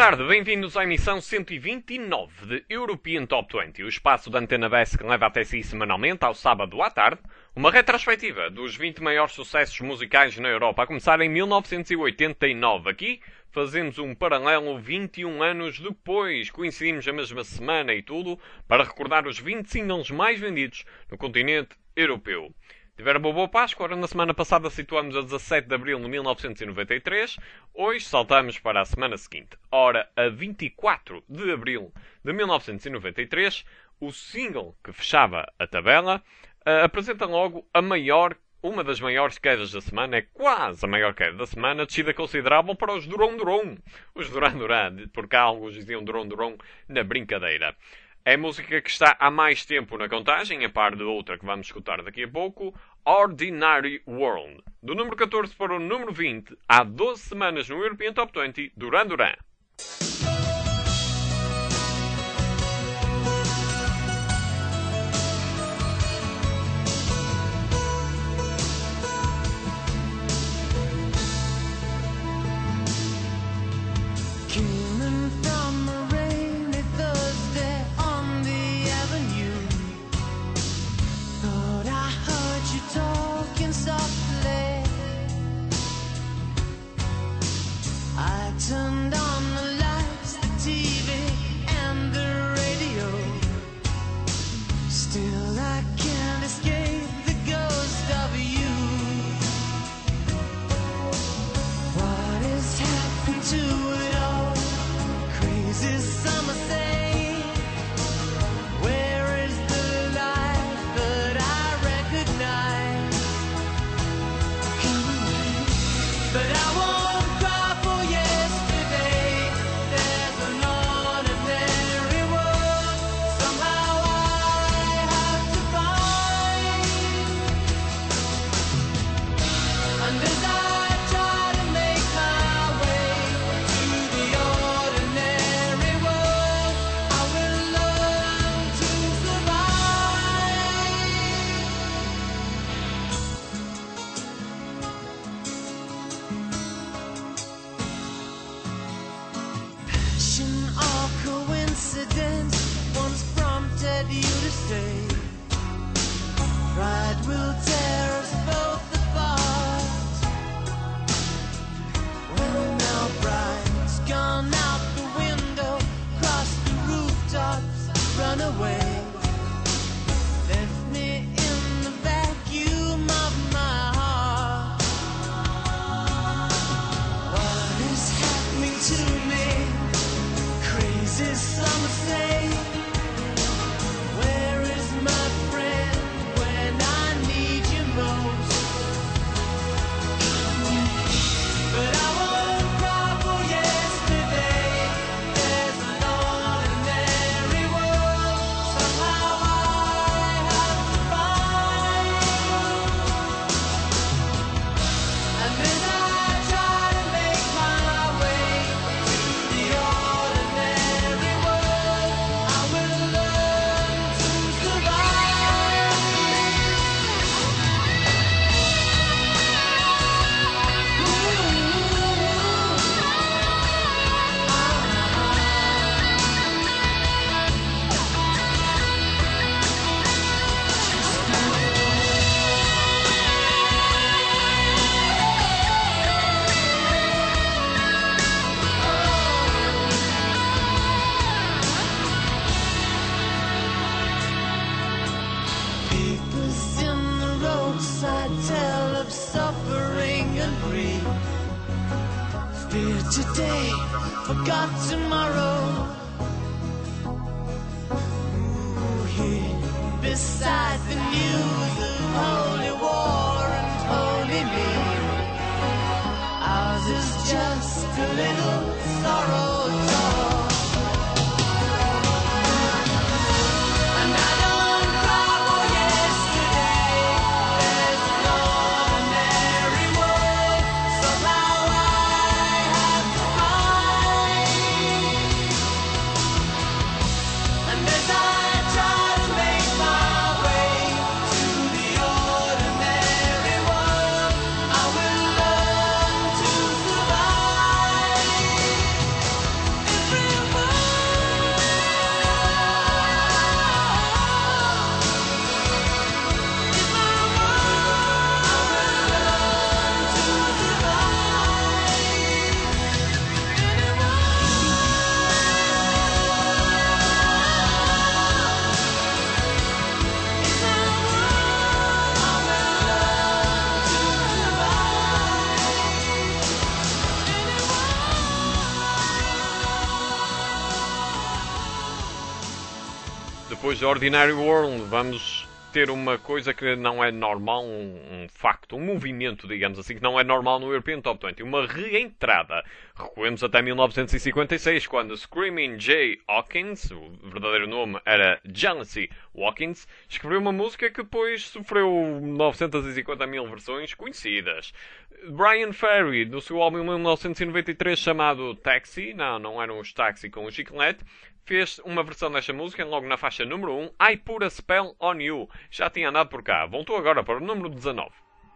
tarde, bem-vindos à emissão 129 de European Top 20, o espaço da Antena BES que leva até si semanalmente, ao sábado à tarde, uma retrospectiva dos 20 maiores sucessos musicais na Europa, a começar em 1989. Aqui fazemos um paralelo 21 anos depois, coincidimos a mesma semana e tudo, para recordar os 20 singles mais vendidos no continente europeu. Tiveram uma boa Páscoa, ora na semana passada situamos a 17 de Abril de 1993, hoje saltamos para a semana seguinte. Ora, a 24 de Abril de 1993, o single que fechava a tabela apresenta logo uma das maiores quedas da semana, é quase a maior queda da semana, descida considerável para os Duran Duran. Os Duran Duran, porque há alguns diziam Duran Duran na brincadeira. É música que está há mais tempo na contagem, a par de outra que vamos escutar daqui a pouco, Ordinary World. Do número 14 para o número 20, há 12 semanas no European Top 20, Duran Duran. Turned on the lights, the TV and the radio. Still I can't escape the ghost of you. What has happened to it all? Crazy summer say, where is the life that I recognize? But I won't. Once prompted you to stay. Pride will tear us both apart. Well, now pride's gone out the window, crossed the rooftops, run away. Left me in the vacuum of my heart. What is happening to me? Crazy summer say, where is my friend when I need you most? But I won't cry for yesterday. There's an ordinary world somehow I have to find. And as I try to make my way to the ordinary world, I will learn to survive. Papers in the roadside tell of suffering and grief. Fear today, forgot tomorrow. Ooh, here beside the news of holy war and holy need. Ours is just a little sorrow talk. And I don't cry for yesterday. There's an ordinary world somehow I have to find. And as I try to make my way to the ordinary world, I will learn to survive. depois de Ordinary World, vamos ter uma coisa que não é normal, um facto, um movimento, digamos assim, que não é normal no European Top 20. Uma reentrada. Recuemos até 1956, quando Screaming Jay Hawkins, o verdadeiro nome era Jealousy Hawkins, escreveu uma música que depois sofreu 950 mil versões conhecidas. Brian Ferry, no seu álbum em 1993 chamado Taxi, não eram os Taxi com o chiclete, fez uma versão desta música logo na faixa número 1, I Put a Spell on You. Já tinha andado por cá. Voltou agora para o número 19.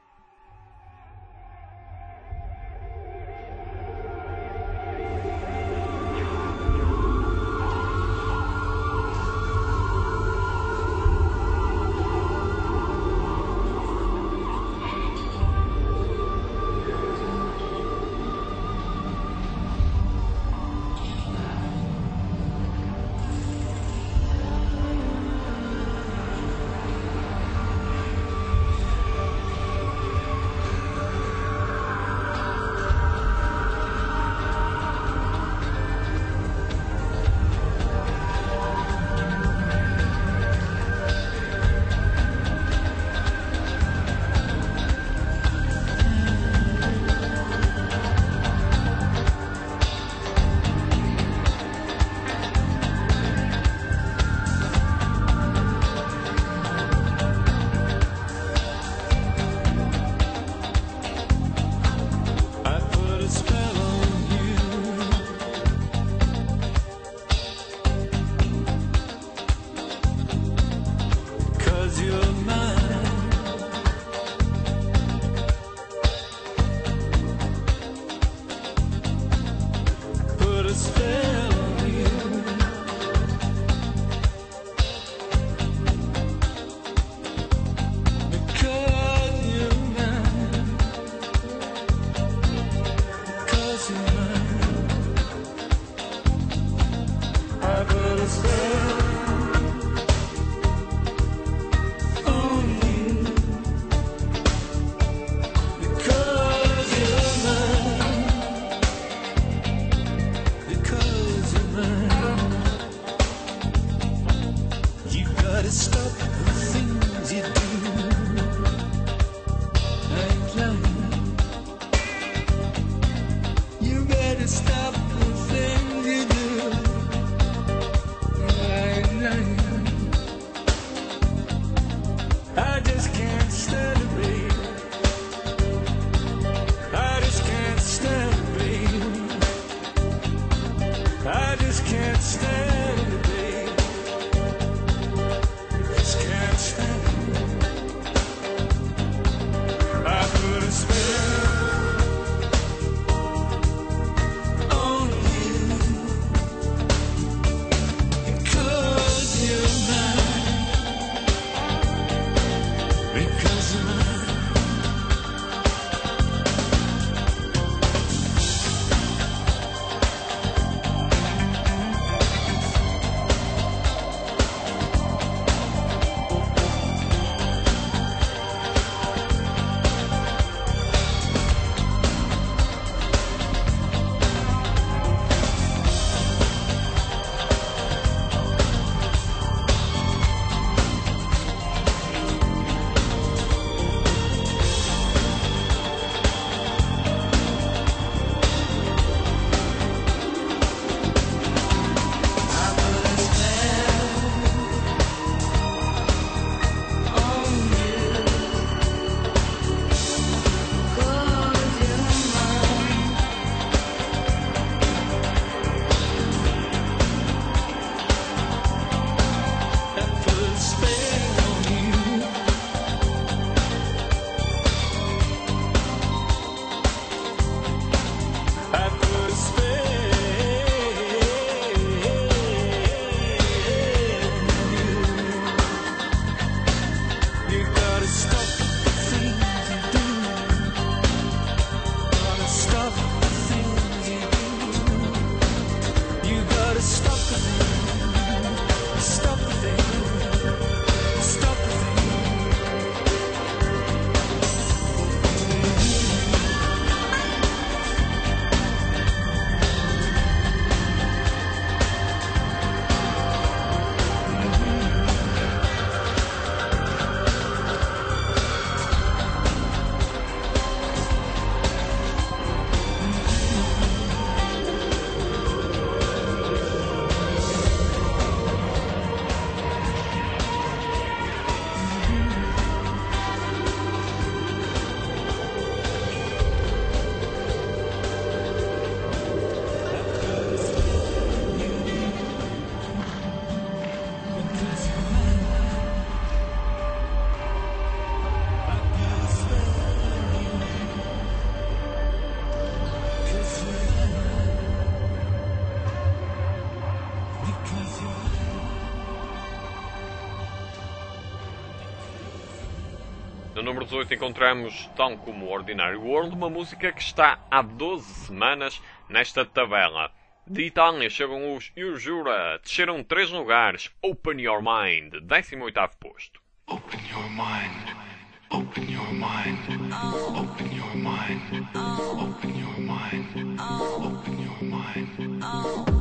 I put a spell on you. 'Cause you're mine. Put a spell on you. Because you're mine. 'Cause you're mine. I put a spell on you. Because you're mine. Because you're mine. You gotta stop the things you do. I ain't lying. You better stop the things you do. I ain't lying. I just can't stand it, babe. I just can't stand it, babe. I just can't stand it, babe. Just can't stand it. No número 18 encontramos Tão Como Ordinary World, uma música que está há 12 semanas nesta tabela. De Itália chegam os Jura, desceram 3 lugares. Open Your Mind, 18º posto. Open your mind. Open your mind. Open your mind. Open your mind. Open your mind.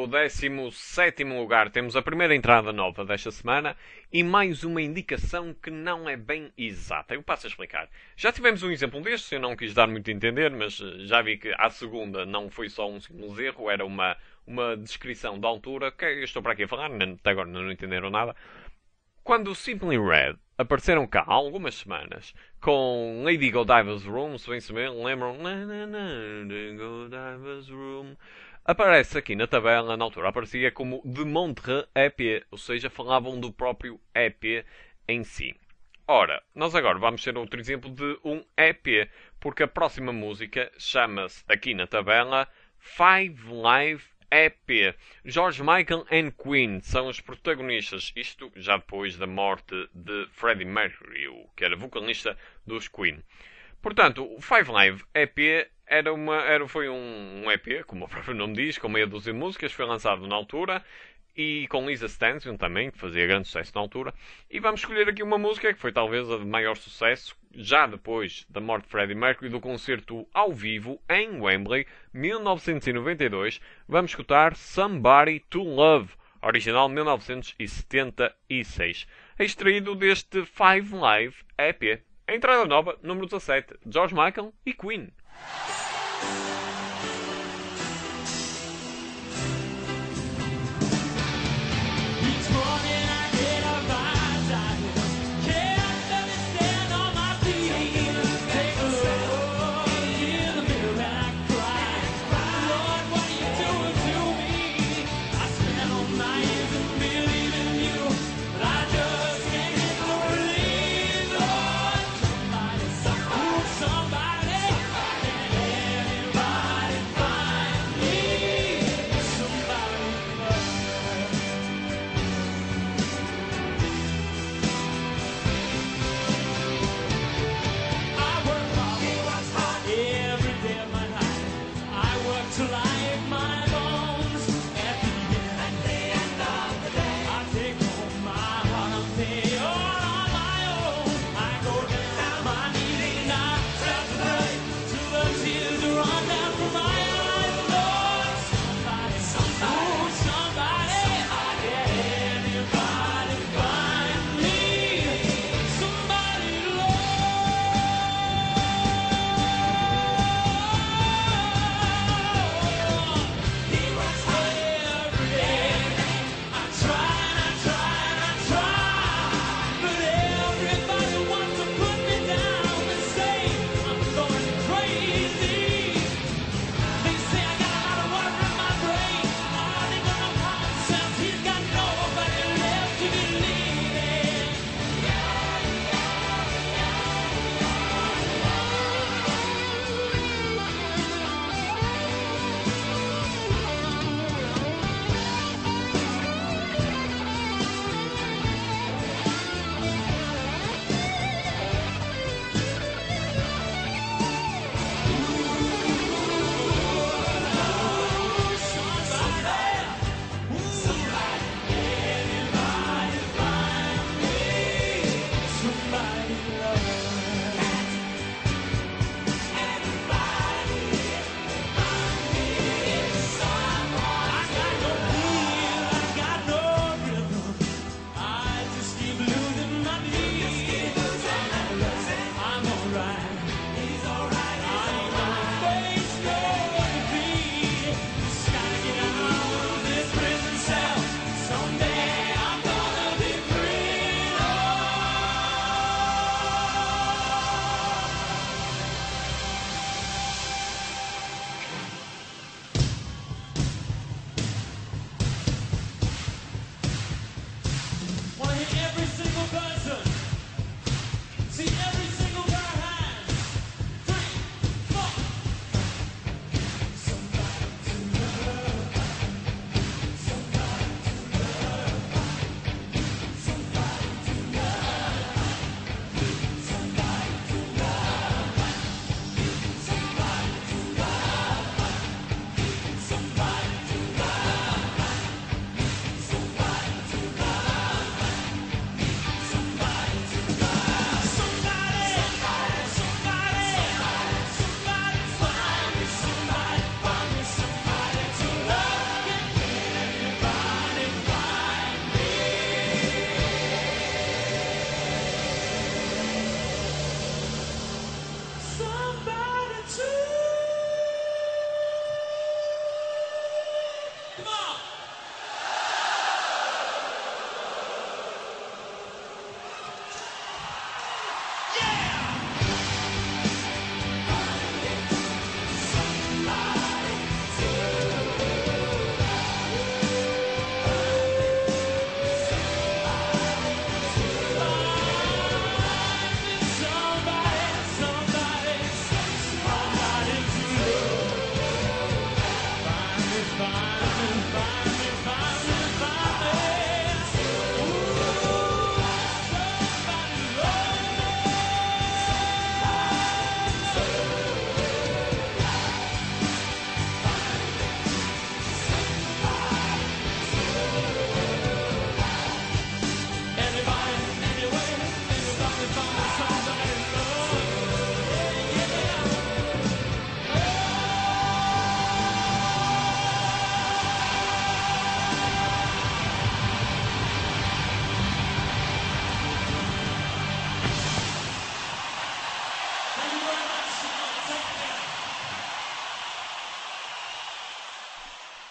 no 17º lugar temos a primeira entrada nova desta semana e mais uma indicação que não é bem exata. Eu passo a explicar. Já tivemos um exemplo destes, eu não quis dar muito a entender, mas já vi que à segunda não foi só um simples erro, era uma descrição da altura, que eu estou para aqui a falar, até agora não entenderam nada. Quando o Simply Red apareceram cá há algumas semanas com Lady Godiva's Room, se bem se lembram, Lady Godiva's Room, aparece aqui na tabela, na altura aparecia como The Montre EP, ou seja, falavam do próprio EP em si. Ora, nós agora vamos ter outro exemplo de um EP, porque a próxima música chama-se aqui na tabela Five Live EP. George Michael and Queen são os protagonistas, isto já depois da morte de Freddie Mercury, que era vocalista dos Queen. Portanto, o Five Live EP foi um EP, como o próprio nome diz, com meia dúzia de músicas, foi lançado na altura, e com Lisa Stanton também, que fazia grande sucesso na altura. E vamos escolher aqui uma música que foi talvez a de maior sucesso, já depois da morte de Freddie Mercury, do concerto ao vivo em Wembley, 1992. Vamos escutar Somebody to Love, original 1976, extraído deste Five Live EP. A entrada nova, número 17, George Michael e Queen. Each morning I get up, I can't stand on my feet. Take a look in the mirror and I cry. Lord, what are you doing to me? I spent all my years in believing you, but I just can't get no relief. Lord, somebody,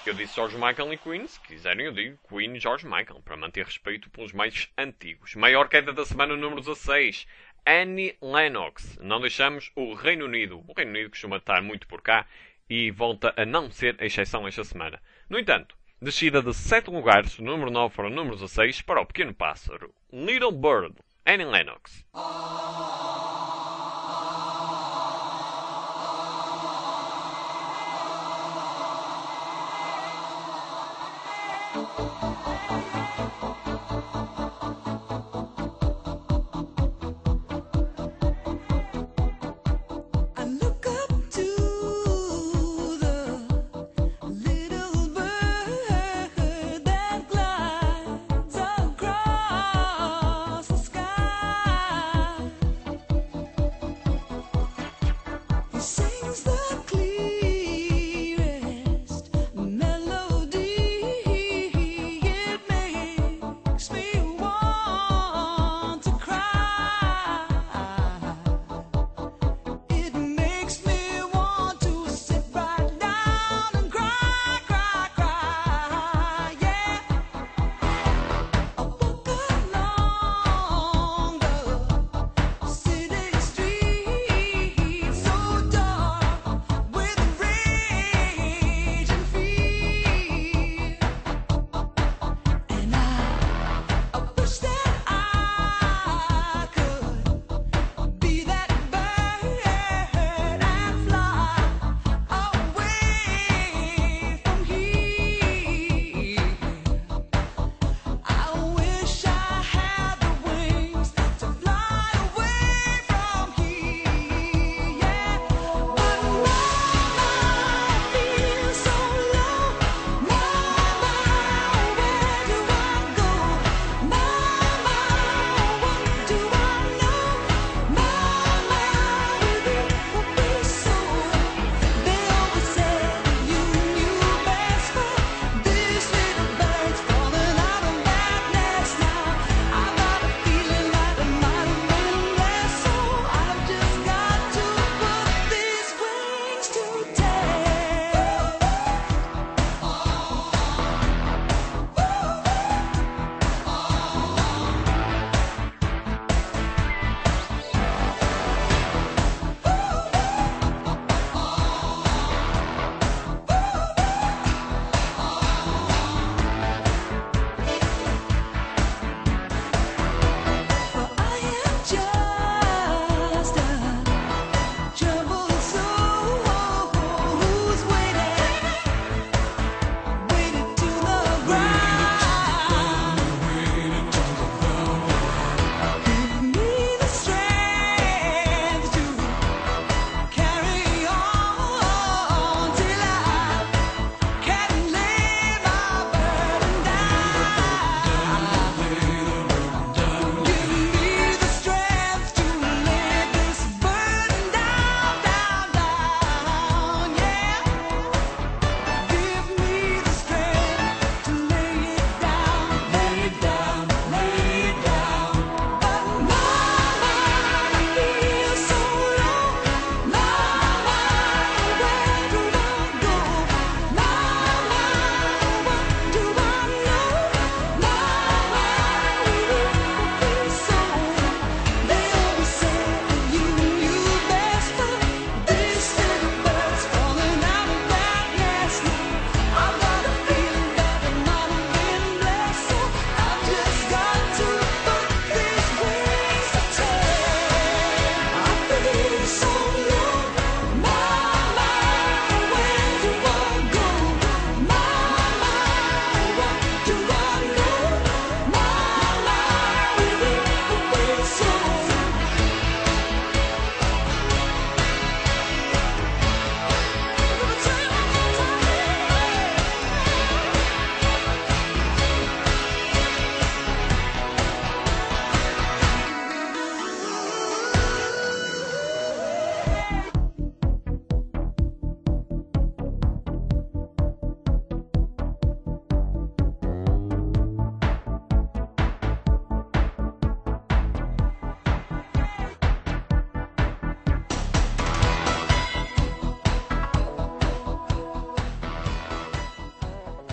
que eu disse George Michael e Queen. Se quiserem eu digo Queen e George Michael, para manter respeito pelos mais antigos. Maior queda da semana número 16. Annie Lennox. Não deixamos o Reino Unido. O Reino Unido costuma estar muito por cá e volta a não ser a exceção esta semana. No entanto, descida de 7 lugares, número 9 para o número 16, para o Pequeno Pássaro. Little Bird. Annie Lennox. I look up to the little bird that glides across the sky. He sings the clearest melody. It makes me want to cry.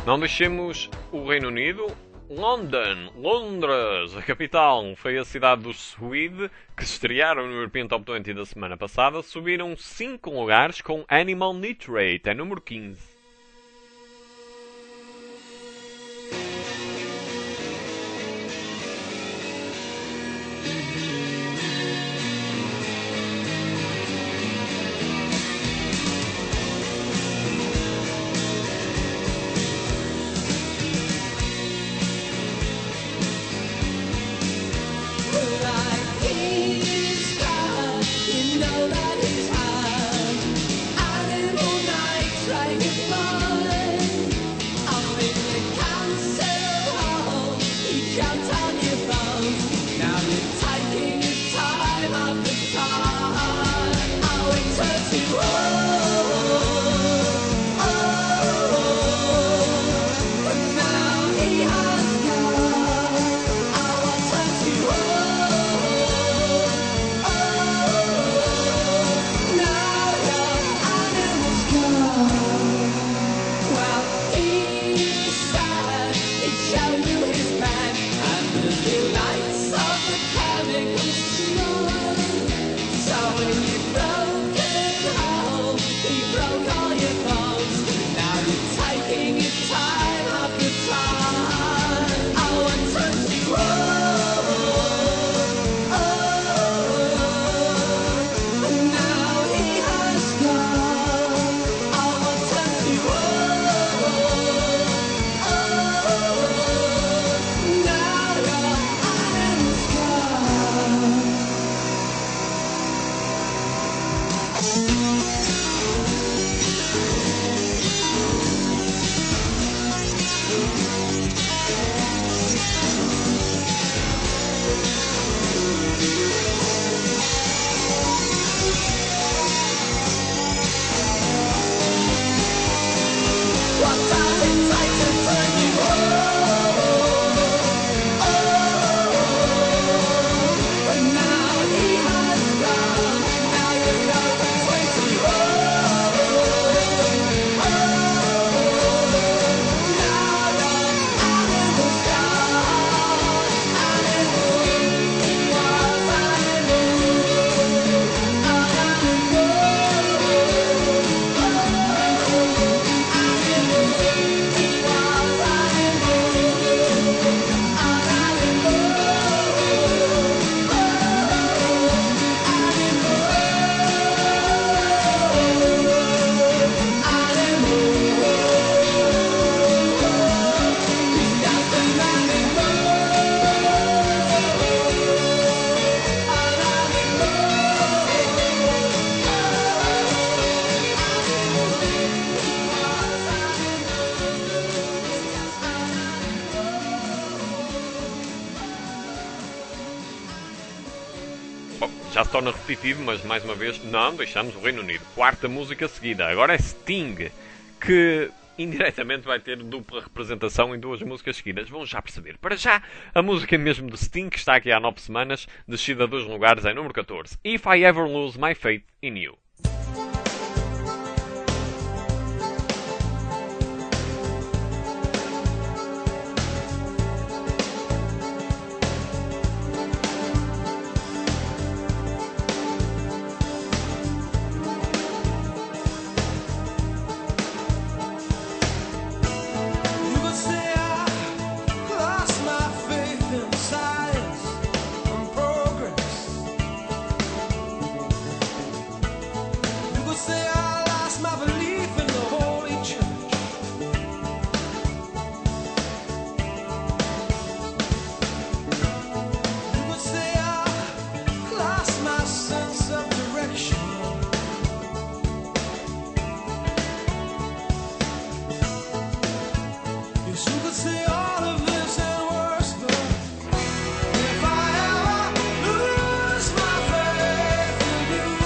Não deixemos o Reino Unido. Londres, a capital, foi a cidade dos Suede, que se estrearam no European Top 20 da semana passada, subiram 5 lugares com Animal Nitrate, é número 15. Já se torna repetitivo, mas mais uma vez não deixamos o Reino Unido. Quarta música seguida. Agora é Sting, que indiretamente vai ter dupla representação em duas músicas seguidas. Vão já perceber. Para já, a música mesmo de Sting, que está aqui há 9 semanas, descida 2 lugares, é número 14. If I Ever Lose My Faith in You. You could say I lost my faith in science and progress. You could say I lost my belief in the Holy Church. You could say I lost my sense of direction. Yes, you could say all of this and worse, but if I ever lose my faith in you,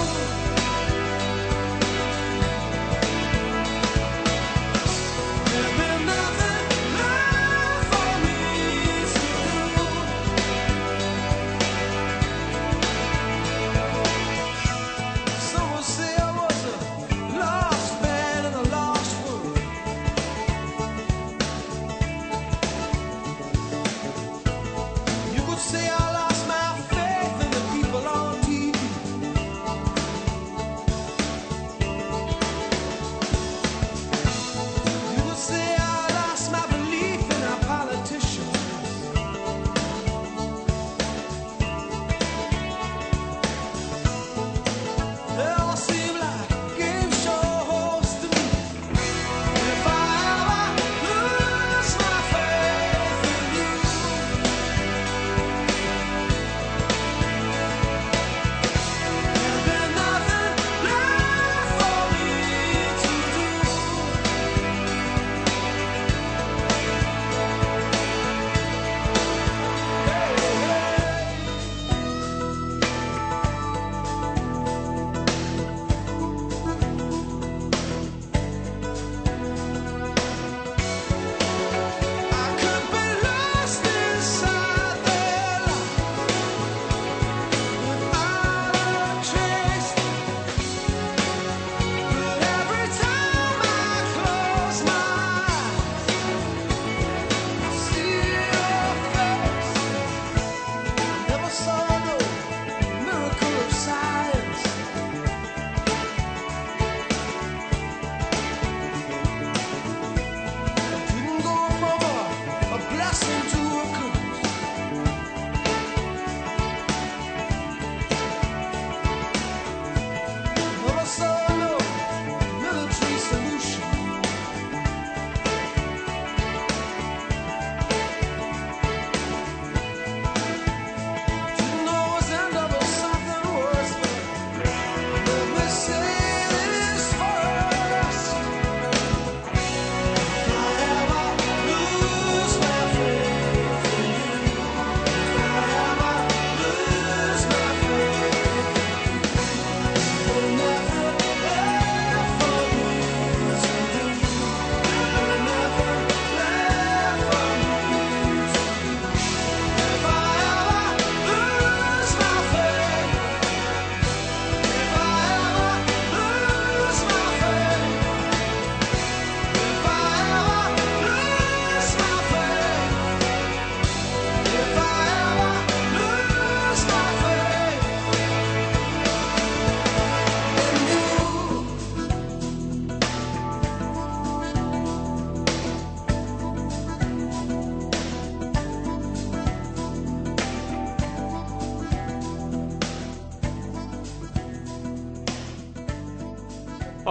there'll be nothing left for me to do. Some would say I was a lost man in a lost world.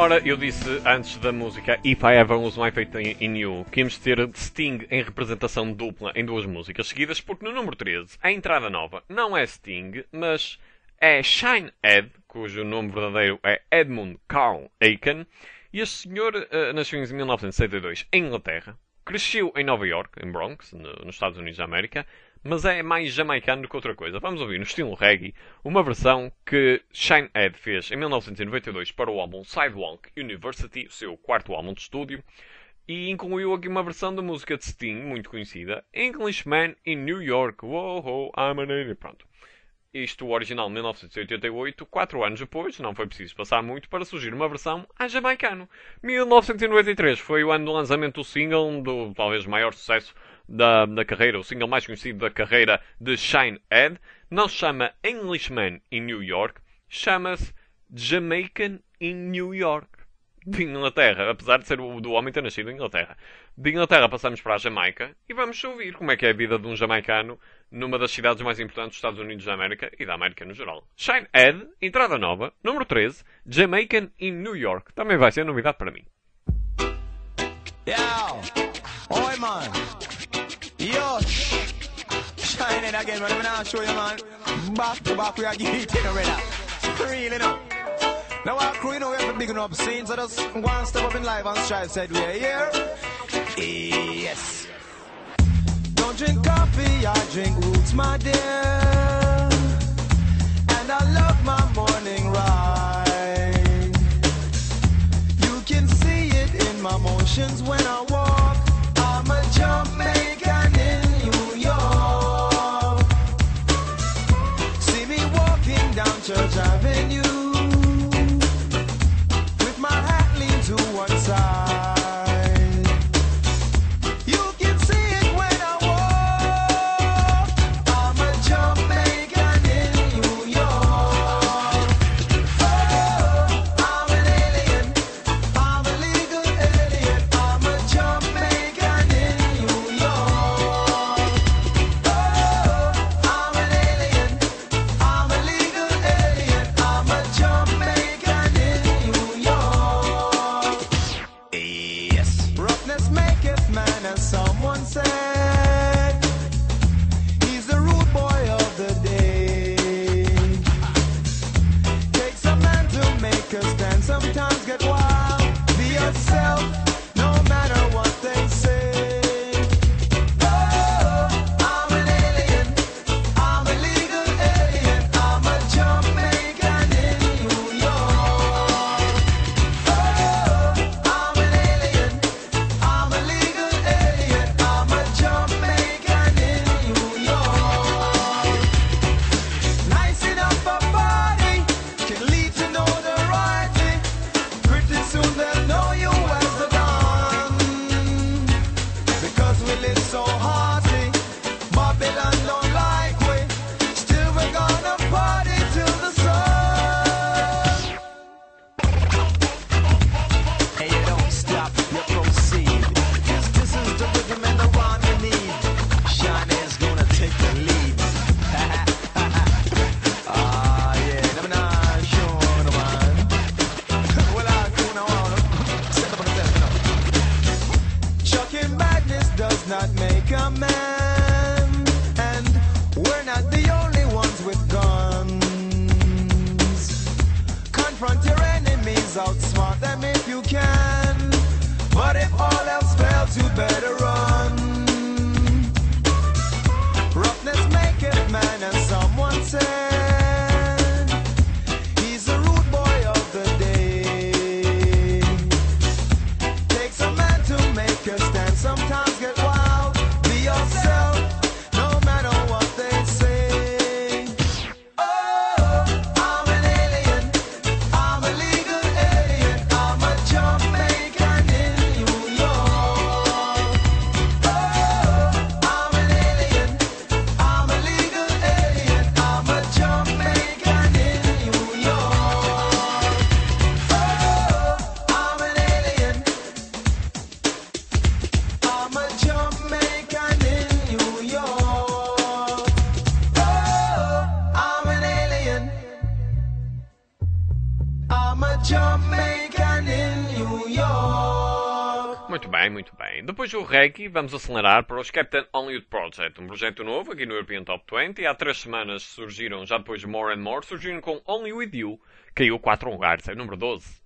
Ora, eu disse antes da música If I Ever Lose My Faith in You que íamos ter Sting em representação dupla em duas músicas seguidas, porque no número 13, a entrada nova não é Sting, mas é Shinehead, cujo nome verdadeiro é Edmund Carl Aiken, e este senhor nasceu em 1962 em Inglaterra, cresceu em Nova York, em Bronx, nos Estados Unidos da América, mas é mais jamaicano do que outra coisa. Vamos ouvir no estilo reggae uma versão que Shinehead fez em 1992 para o álbum Sidewalk University, o seu quarto álbum de estúdio, e incluiu aqui uma versão da música de Sting, muito conhecida, Englishman in New York, whoa, I'm an alien. Pronto. Isto, o original de 1988, 4 anos depois, não foi preciso passar muito para surgir uma versão a jamaicano. 1993 foi o ano do lançamento do single, do talvez maior sucesso da carreira, o single mais conhecido da carreira de Shinehead. Não se chama Englishman in New York, chama-se Jamaican in New York. De Inglaterra, apesar de ser do homem ter nascido em Inglaterra. De Inglaterra passamos para a Jamaica e vamos ouvir como é que é a vida de um jamaicano numa das cidades mais importantes dos Estados Unidos da América e da América no geral. Shinehead, entrada nova, número 13, Jamaican in New York. Também vai ser novidade para mim. Yo, oi man, yo, shining again, man. I'm gonna show you, man. Back to back, we are getting already. Really, no. Now our crew, you know, we have to big up scenes, so just one step up in life and strive, said we're here. Yes. Don't drink coffee, I drink roots, my dear. And I love my morning ride. You can see it in my motions when I walk. I'm a Jamaican in New York. See me walking down Church Avenue with my hat leaned to one side. You can see it when I walk. I'm a Jamaican in New York. Oh, I'm an alien. I'm a legal alien. I'm a muito bem. Depois do reggae, vamos acelerar para os Captain Hollywood Project, um projeto novo aqui no European Top 20. Há 3 semanas surgiram, já depois de More and More, surgiram com Only With You. Caiu 4 lugares, é o número 12.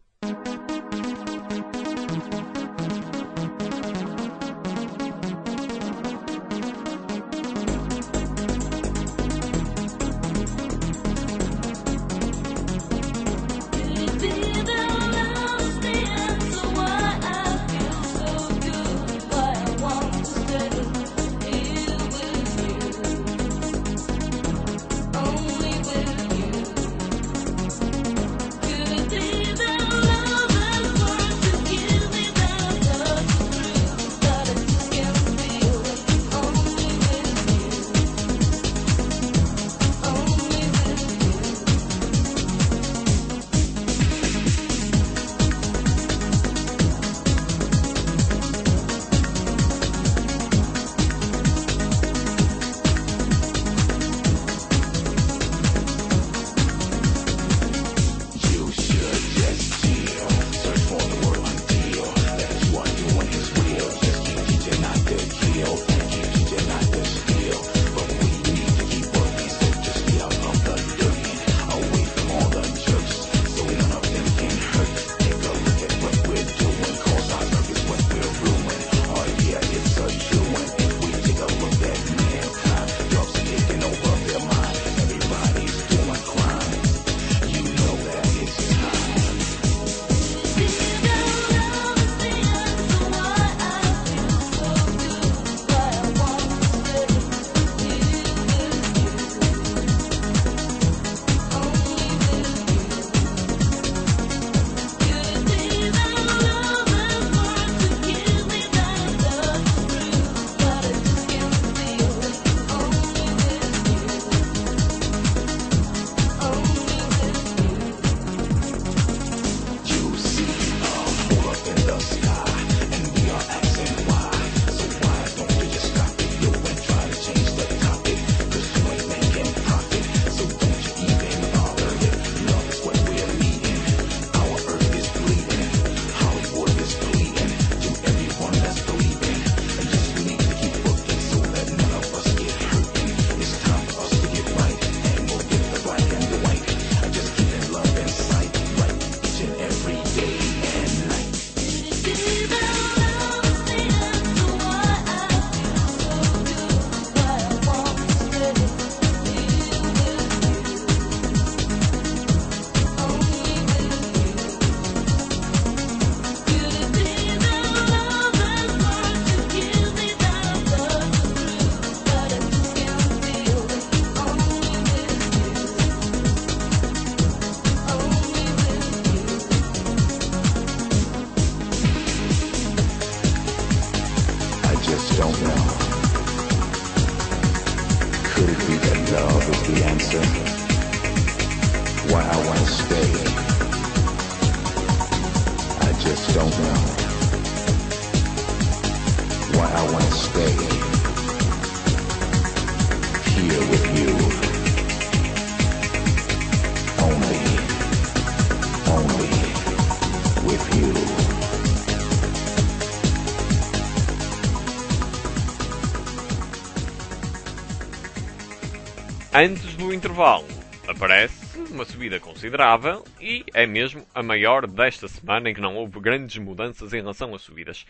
Antes do intervalo, aparece uma subida considerável e é mesmo a maior desta semana em que não houve grandes mudanças em relação às subidas.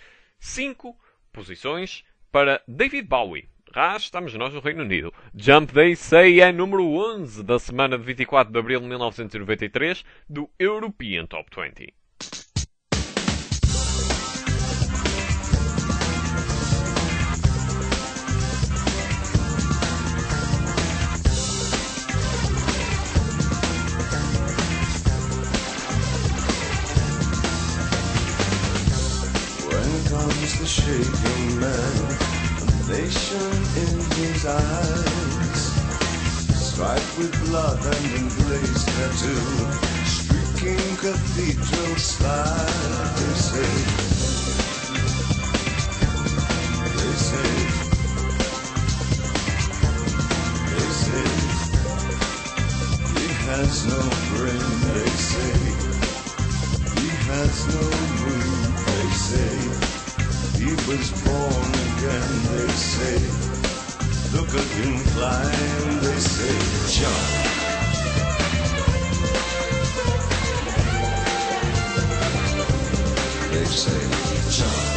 5 posições para David Bowie. Estamos nós no Reino Unido. Jump They Say é número 11 da semana de 24 de abril de 1993 do European Top 20. Comes the shaking man, nation in his eyes, striped with blood and emblazed tattoo, streaking cathedral style. They say, he has no friend. They say, he has no moon. They say, he was born again, they say. Look at him climb, they say. Jump. They say, jump.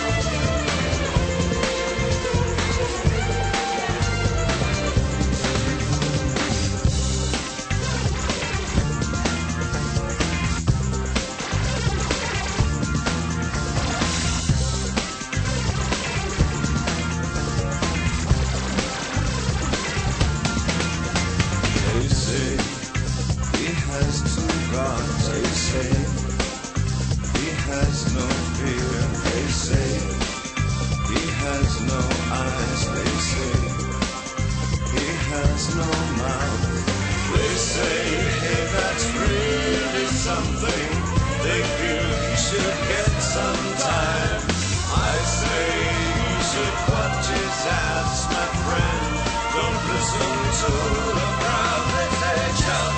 They say he has two gods, they say. He has no fear, they say. He has no eyes, they say. He has no mouth. They say, hey, that's really something. They feel he should get some time. I say he should watch his ass, my friend. Don't listen to the crowd. They say, jump.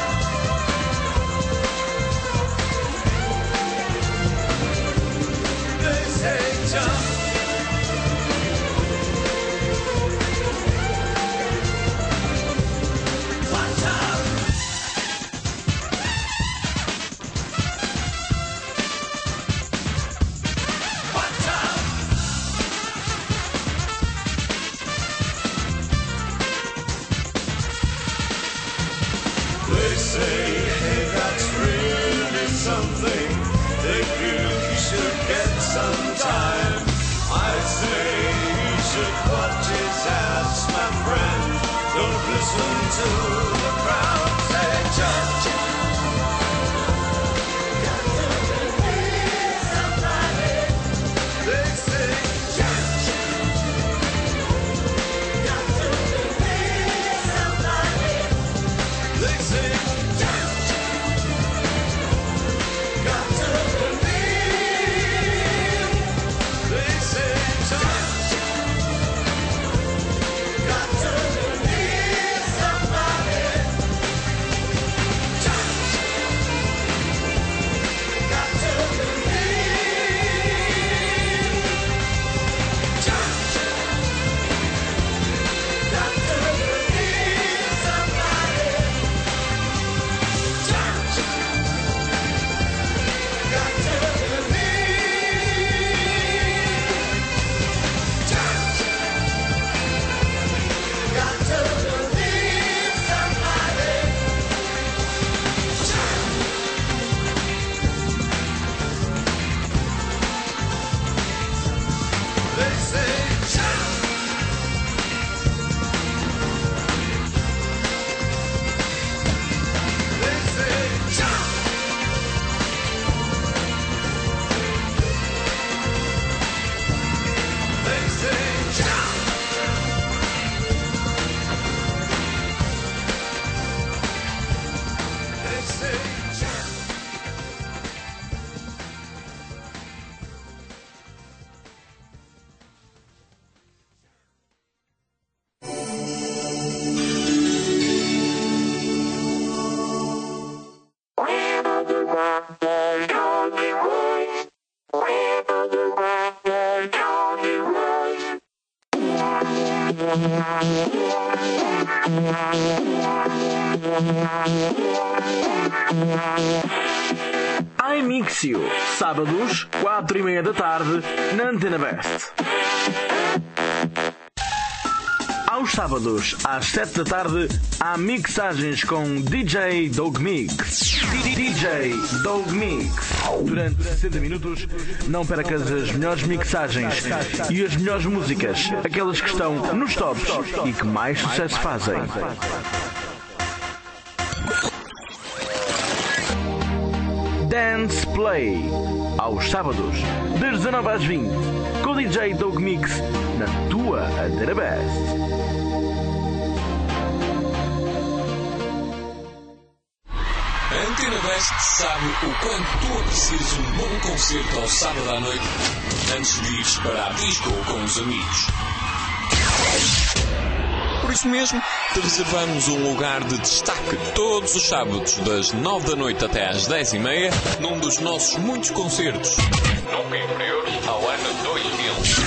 They say, jump. Watch out. Watch out. They say, hey, that's really something. They feel he should get some time. I say he should watch his ass, my friend. Don't listen to the crowd. Say, jump. They say, jump. They say, jump. Got to believe. They say, jump. Got to believe somebody. Jump. Got to believe. Jump. Got to believe somebody. Jump. Got to believe. Jump. Got to believe somebody. Jump. They say, jump. They say, jump. They say, jump. They say, jump. iMixio, sábados, 4:30 da tarde, na Antena Best. Aos sábados, às 7 da tarde, há mixagens com DJ Dog Mix. DJ Dog Mix. Durante 60 minutos, não percas as melhores mixagens e as melhores músicas, aquelas que estão nos tops e que mais sucesso fazem. Dance Play, aos sábados, das 19 às 20, com o DJ Dog Mix, na tua Antena Best. A Antena Best sabe o quanto tu aprecias um bom concerto ao sábado à noite antes de ires para a disco com os amigos. Por isso mesmo, te reservamos um lugar de destaque todos os sábados, das 9 da noite até às 10h30, num dos nossos muitos concertos, nunca inferiores ao ano 2000.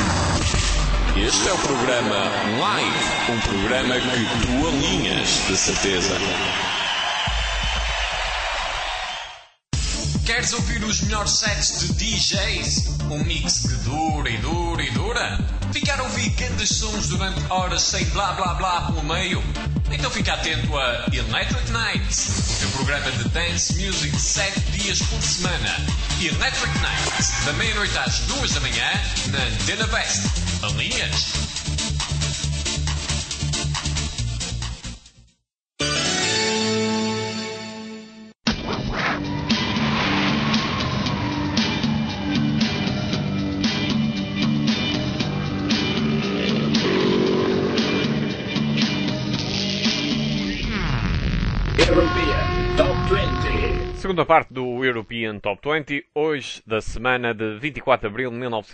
Este é o programa Live, um programa que tu alinhas de certeza. Queres ouvir os melhores sets de DJs? Um mix que dura e dura e dura? Ficar a ouvir grandes sons durante horas sem blá blá blá pelo meio? Então fica atento a Electric Nights, o teu programa de dance music 7 dias por semana. Electric Nights, da meia-noite às 2 da manhã, na Antena Best. Alinhas? Segunda parte do European Top 20, hoje da semana de 24 de abril de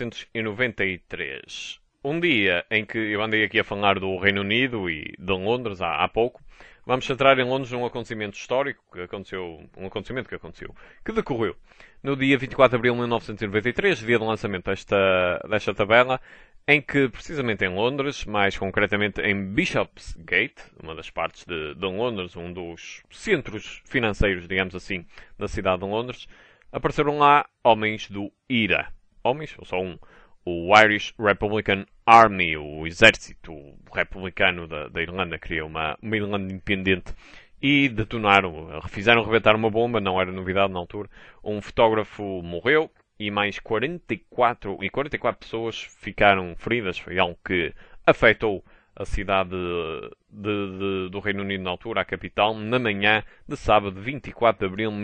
1993. Um dia em que eu andei aqui a falar do Reino Unido e de Londres há pouco. Vamos centrar em Londres num acontecimento histórico que aconteceu, que decorreu no dia 24 de abril de 1993, dia do lançamento desta tabela, em que, precisamente em Londres, mais concretamente em Bishopsgate, uma das partes de Londres, um dos centros financeiros, digamos assim, da cidade de Londres, apareceram lá homens do IRA. Homens, ou só um. O Irish Republican Army, o exército republicano da Irlanda, criou uma Irlanda independente e detonaram, fizeram rebentar uma bomba, não era novidade na altura. Um fotógrafo morreu e mais 44 pessoas ficaram feridas. Foi algo que afetou a cidade do Reino Unido na altura, a capital, na manhã de sábado 24 de abril de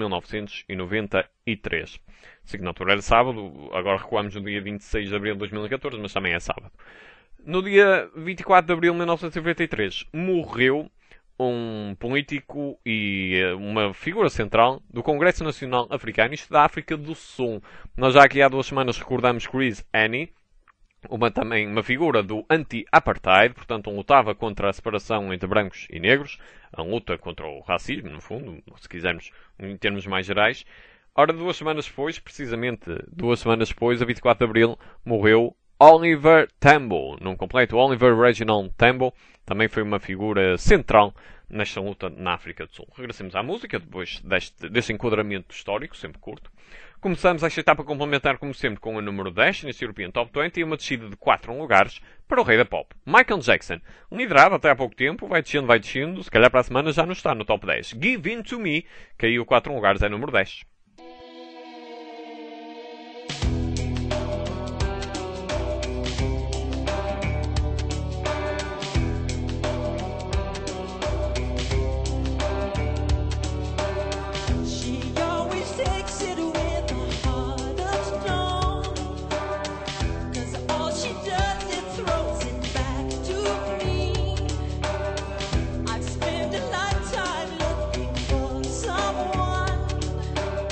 1993. Sei que na altura era sábado, agora recuamos no dia 26 de abril de 2014, mas também é sábado. No dia 24 de abril de 1993 morreu um político e uma figura central do Congresso Nacional Africano, isto da África do Sul. Nós já aqui há 2 semanas recordamos Chris Hani, também uma figura do anti-apartheid, portanto lutava contra a separação entre brancos e negros, a luta contra o racismo, no fundo, se quisermos, em termos mais gerais. Ora, 2 semanas depois, precisamente 2 semanas depois, a 24 de abril, morreu Oliver Tambo, num completo. Oliver Reginald Tambo também foi uma figura central nesta luta na África do Sul. Regressemos à música, depois deste enquadramento histórico, sempre curto. Começamos esta etapa complementar, como sempre, com a número 10 neste European Top 20 e uma descida de 4 lugares para o rei da pop. Michael Jackson liderava até há pouco tempo, vai descendo, se calhar para a semana já não está no top 10. Give In To Me caiu 4 lugares, é número 10. She always takes it with a heart of stone, 'cause all she does is throws it back to me. I've spent a lifetime looking for someone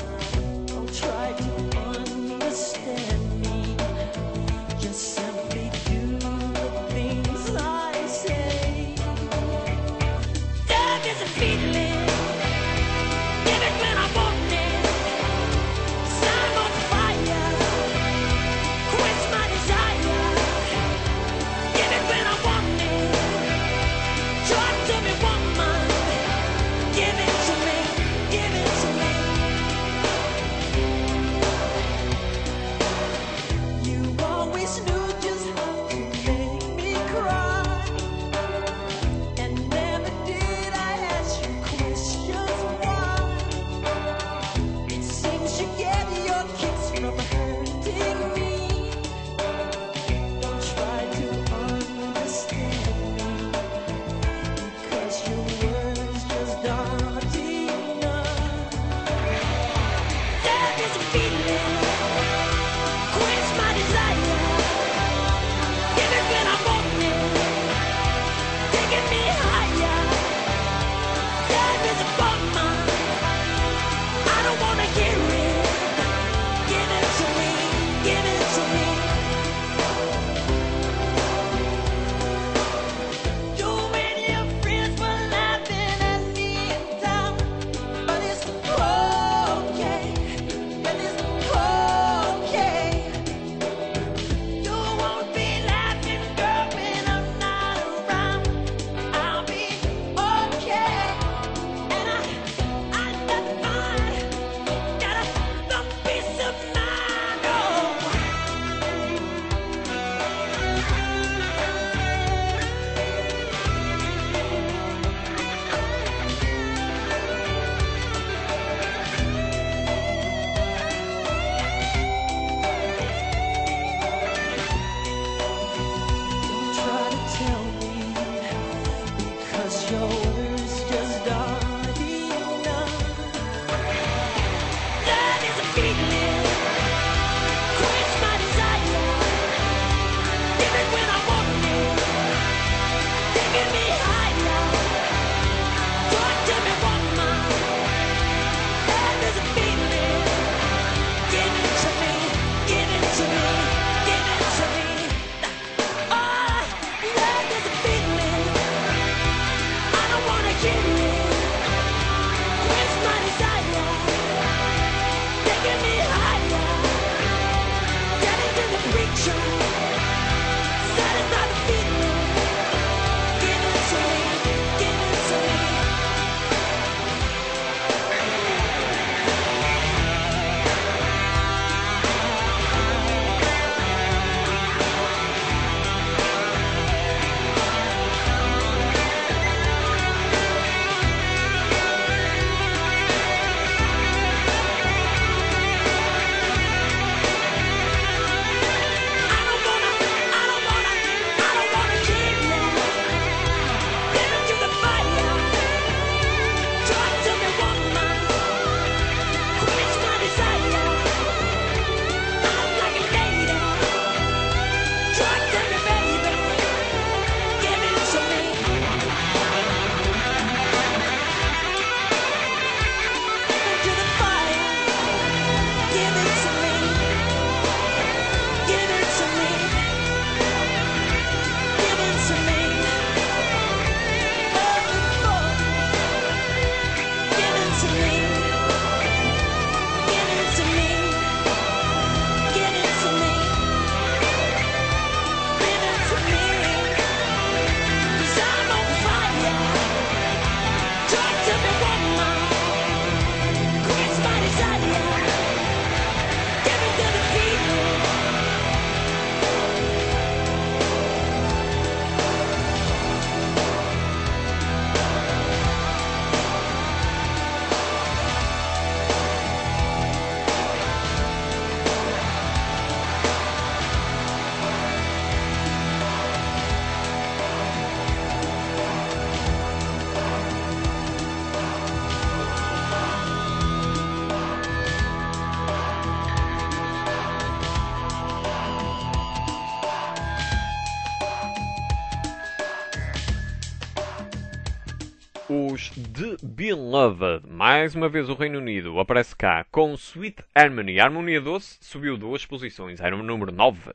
Os The Beloved, mais uma vez o Reino Unido, aparece cá com Sweet Harmony. A Harmonia Doce subiu 2 posições, era o número 9.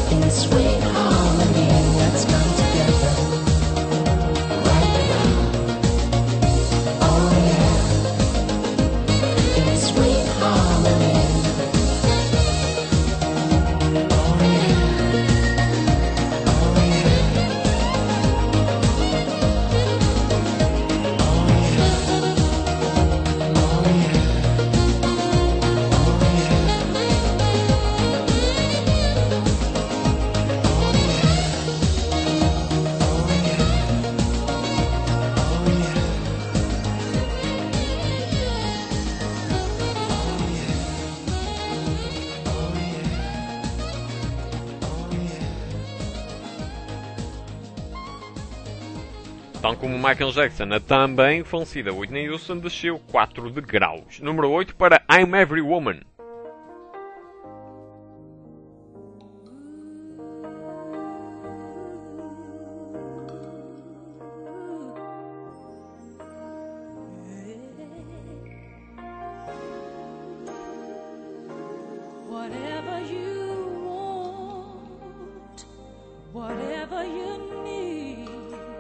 In sweet harmony, let's come together. Right now. Oh yeah. In sweet harmony. Oh yeah. Oh yeah. Oh yeah. Oh yeah. Tal como Michael Jackson, a também falecida Whitney Houston desceu 4 degraus. Número 8 para I'm Every Woman. Whatever you want, whatever you need,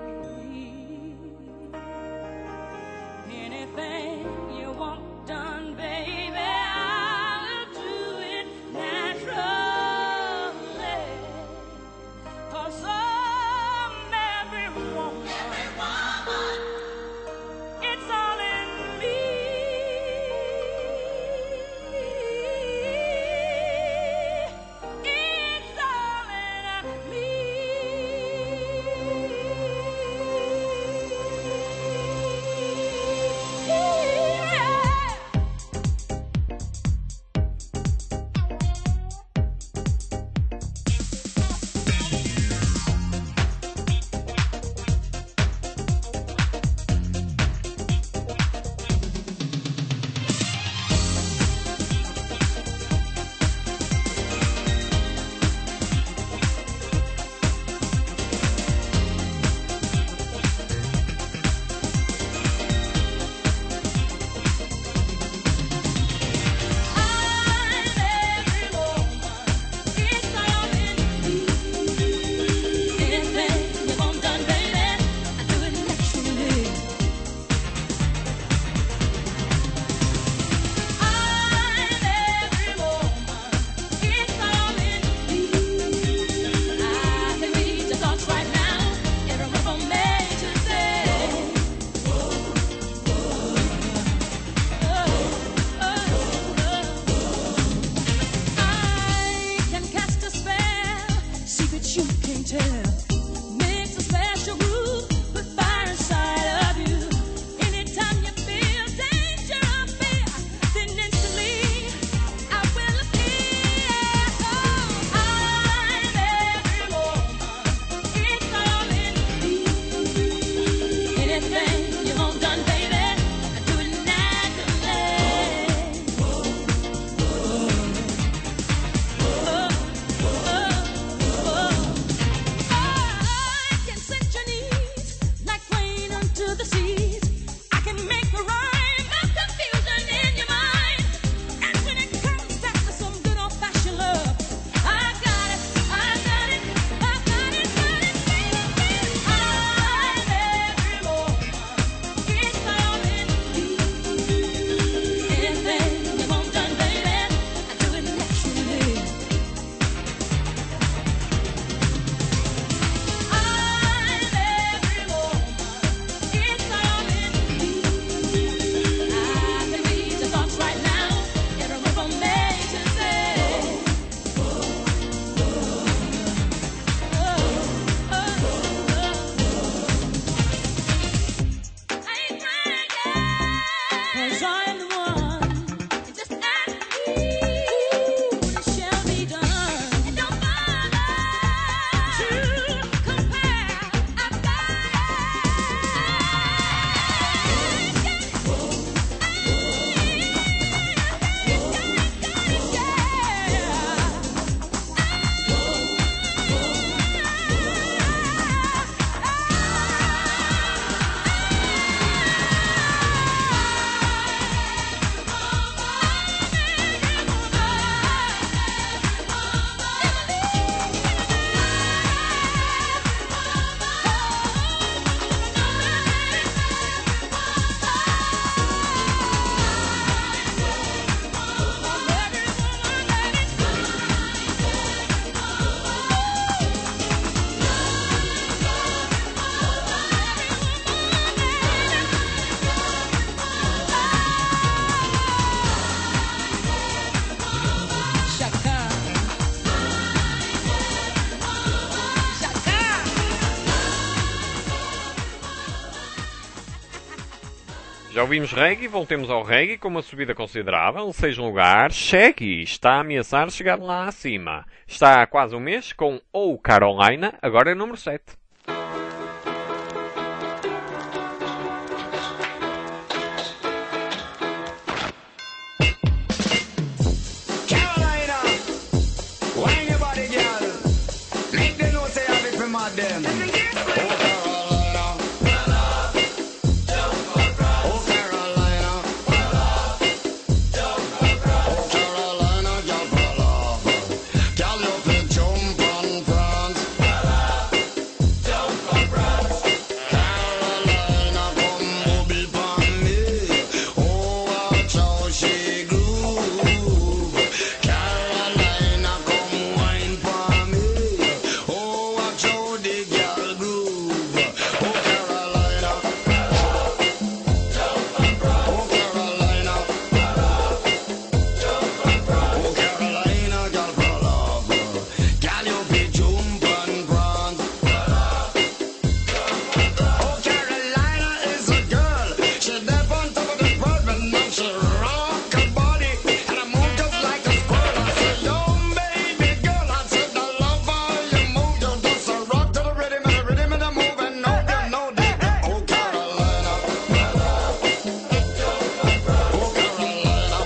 anything you want done, baby, I'll do it naturally. 'Cause I'm every woman. It's all in me. It's all in me. Já ouvimos reggae, voltemos ao reggae com uma subida considerável, 6 lugares. Shaggy está a ameaçar chegar lá acima. Está há quase um mês com Oh Carolina, agora é número 7. Carolina, wine your body, girl. Make them know say I be from mad them. Oh Carolina, oh Carolina, girl, pull up. Girl, you can jump and prance. Carolina, come booby pon me. Oh, watch how she groove. Carolina, come wine pon me. Oh, watch how the girl groove. Oh, Carolina. Oh, Carolina. Oh, Carolina, girl, pull up. Girl, you be jump and prance. Oh, Carolina is a girl. She dead on top of the world, and now she rock her body, and I move just like a squirrel. I said, yo, baby girl, I said, I love how you move. You just a rock to the rhythm and the move, and no, you know that. Oh, Carolina. Oh, Carolina.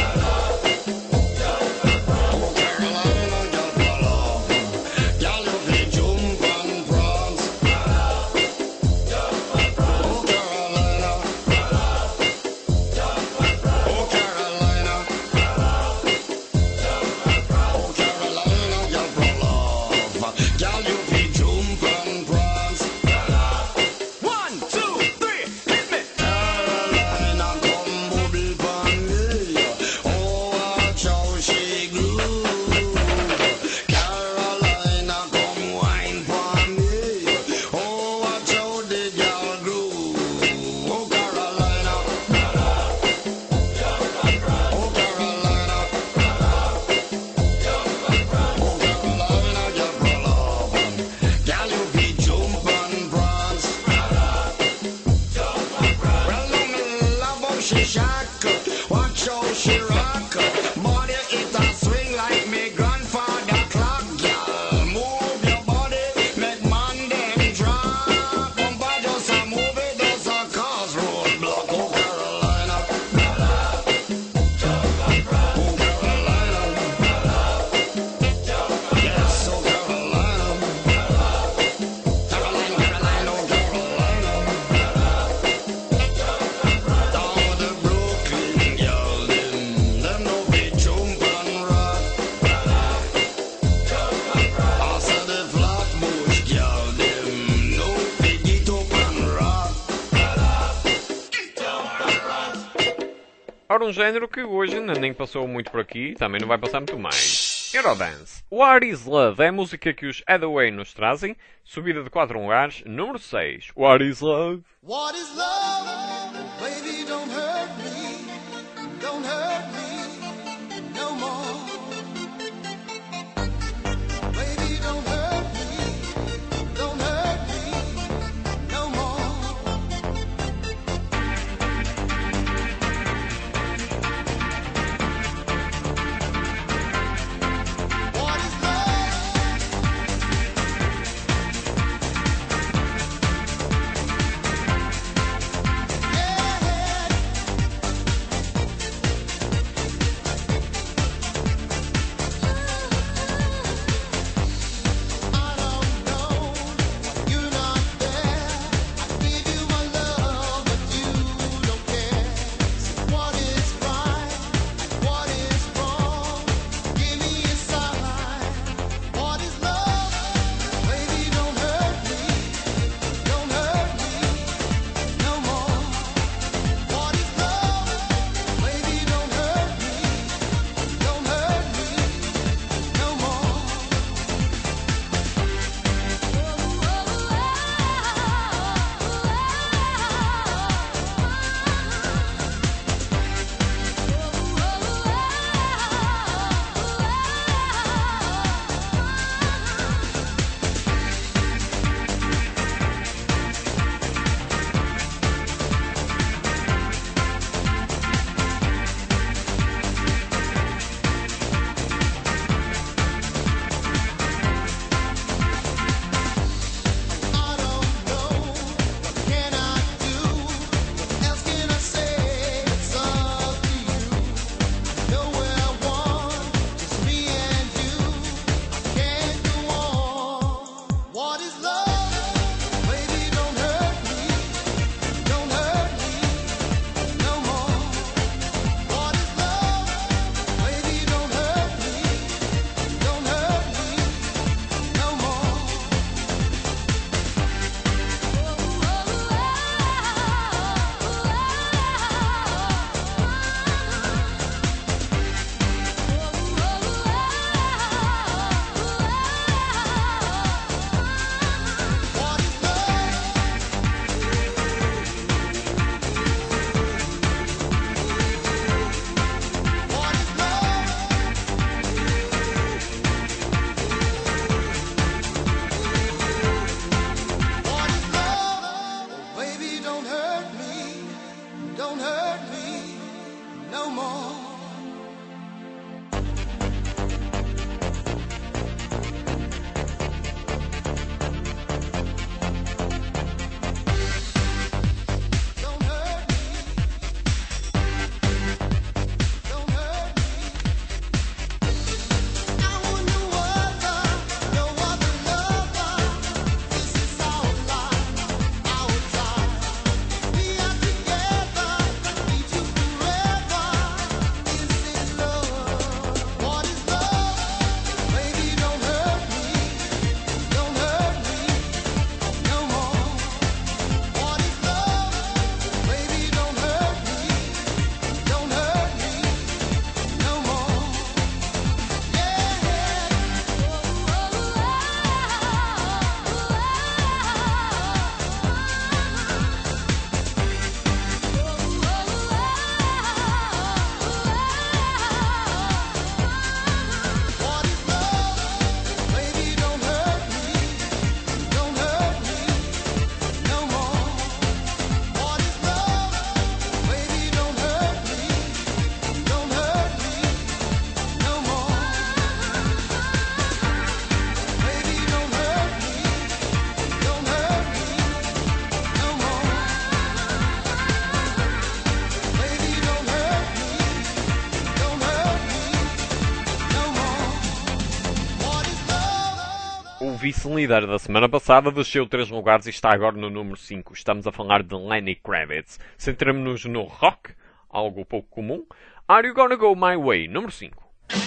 Oh, Carolina, girl, pull up. Girl, you be jump and prance. Oh, Carolina. Oh, Carolina. Oh, Carolina, girl, pull up. Girl, you be jump and prance. 1, 2, 3, hit me. Carolina, come bubble pon me. Oh, watch how she groove. Carolina, come wine pon me. Oh, watch how the girl groove. Oh, Carolina. Oh, Carolina. Oh, Carolina, girl, pull up. Girl, you be jump and prance. Well, no, me love how she shock. Watch how she rock. Body it a swing like me grandfather clock. Girl, move your body, make man them drop. Bumper just a move it, just a cause roadblock. Oh, Carolina. Oh, Carolina. Yes, oh, Carolina. Carolina, Carolina, oh, Carolina. All the Brooklyn girl, them no be jump and rock. Also the Flatbush girl, them no be get up and rock. Ora, um género que hoje ainda nem passou muito por aqui, também não vai passar muito mais. Eurodance. What is Love é a música que os Hathaway nos trazem, subida de 4 lugares, número 6. What is Love? What is love? Baby, don't hurt me. Don't hurt me no more. Baby, don't hurt me. Don't hurt me no more. What is love? Yeah. vice-líder da semana passada, desceu 3 lugares e está agora no número 5. Estamos a falar de Lenny Kravitz. Centramos-nos no rock, algo pouco comum. Are You Gonna Go My Way, número 5.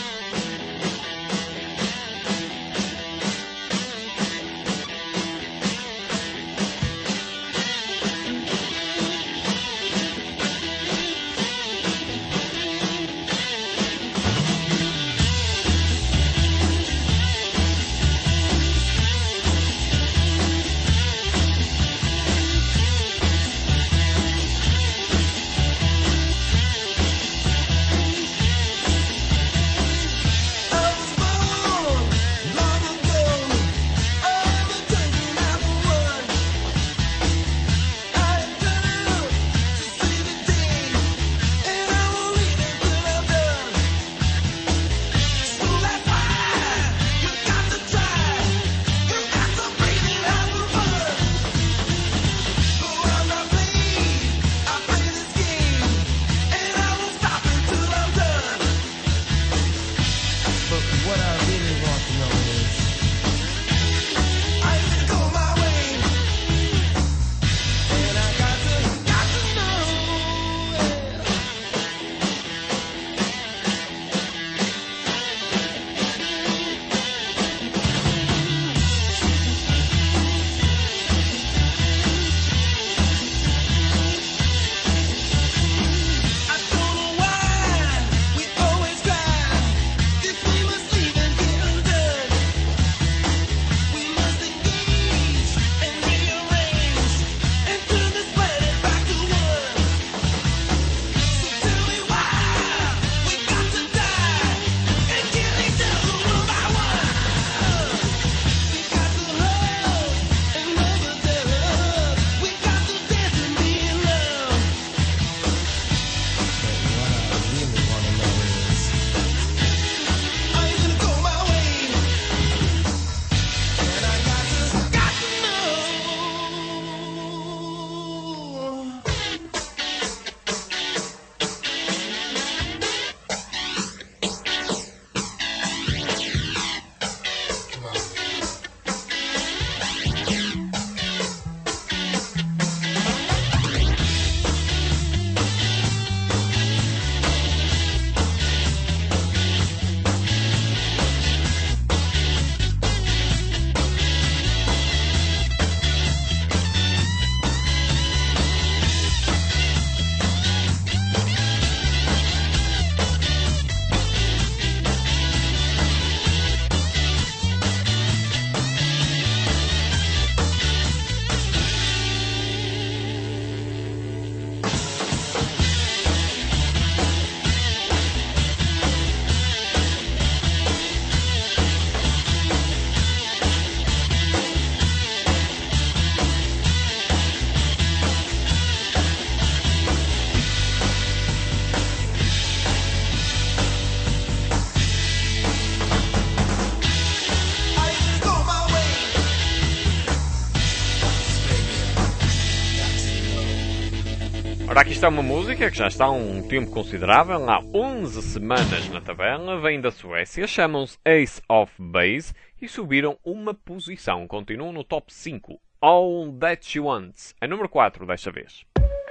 Ora, aqui está uma música que já está há um tempo considerável, há 11 semanas na tabela, vem da Suécia, chamam-se Ace of Base e subiram uma posição, continuam no top 5. All That She Wants, a número 4 desta vez.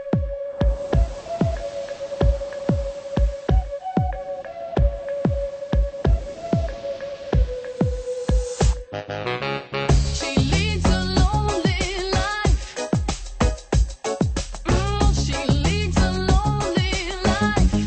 She leads a lonely life. She leads a lonely life.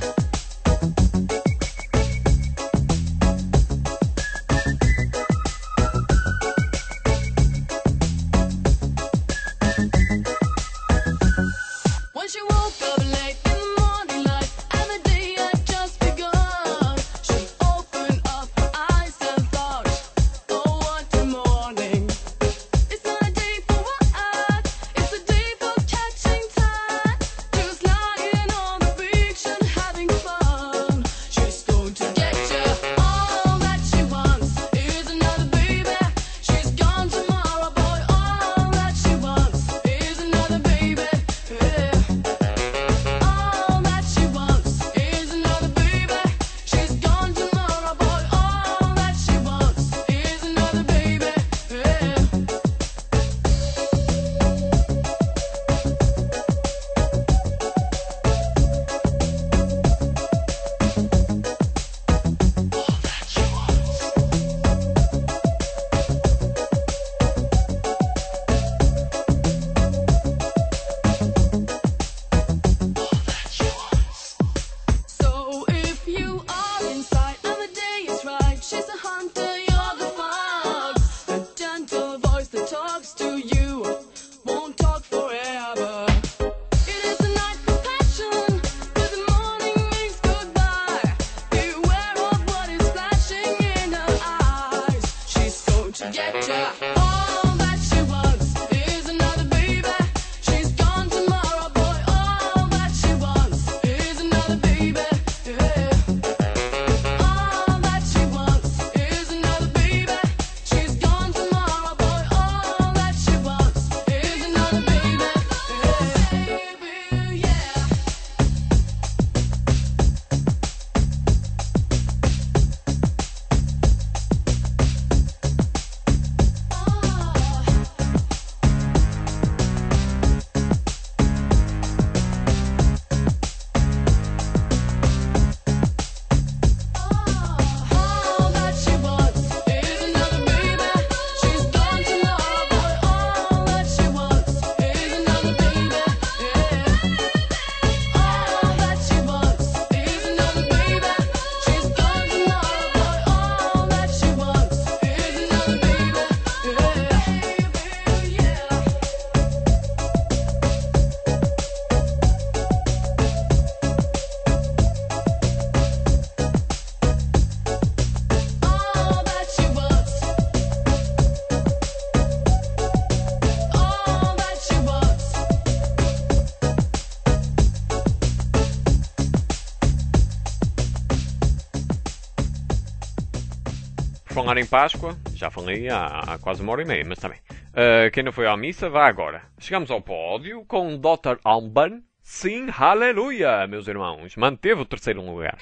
falar em Páscoa, já falei há quase 1h30, mas também. Quem não foi à missa, vá agora. Chegamos ao pódio com o Dr. Alban. Sim, aleluia, meus irmãos. Manteve o terceiro lugar.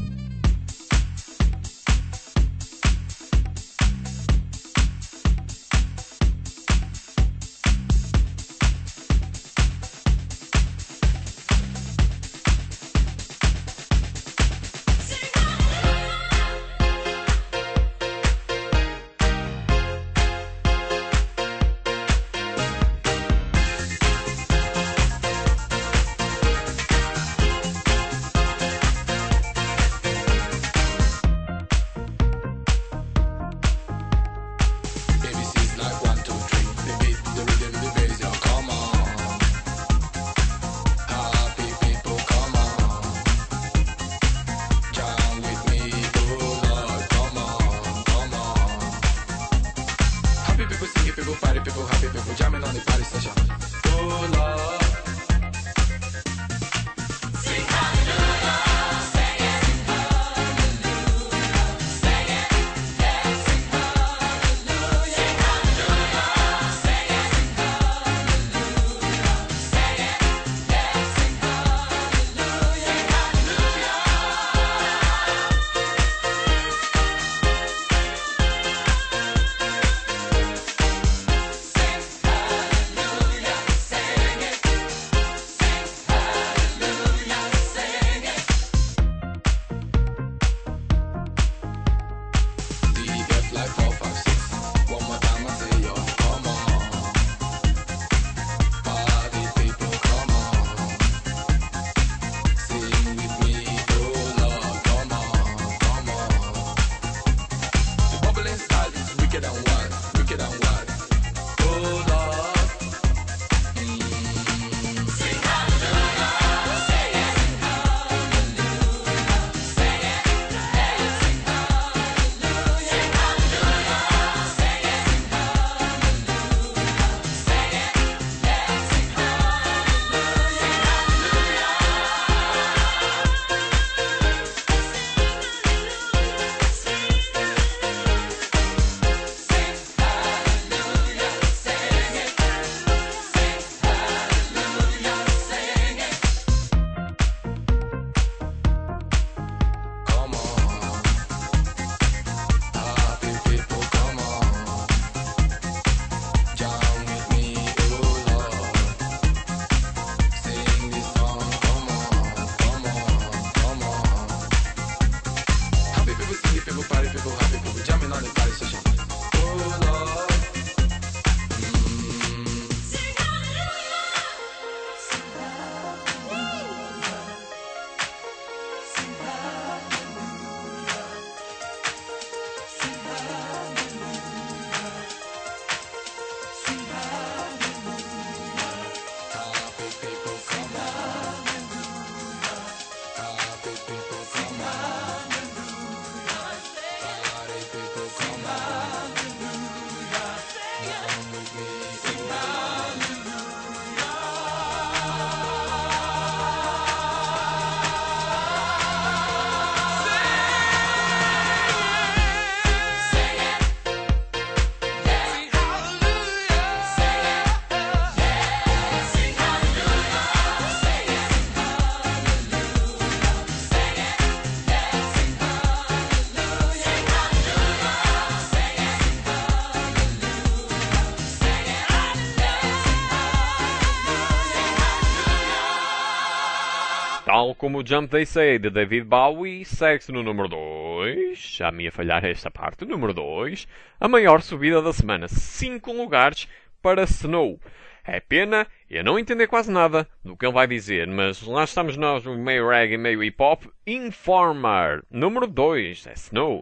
Tal como o Jump They Say de David Bowie, segue-se no número 2, já me ia falhar esta parte, número 2, a maior subida da semana, 5 lugares para Snow. É pena eu não entender quase nada do que ele vai dizer, mas lá estamos nós, meio reggae, meio hip hop. Informer, número 2, é Snow.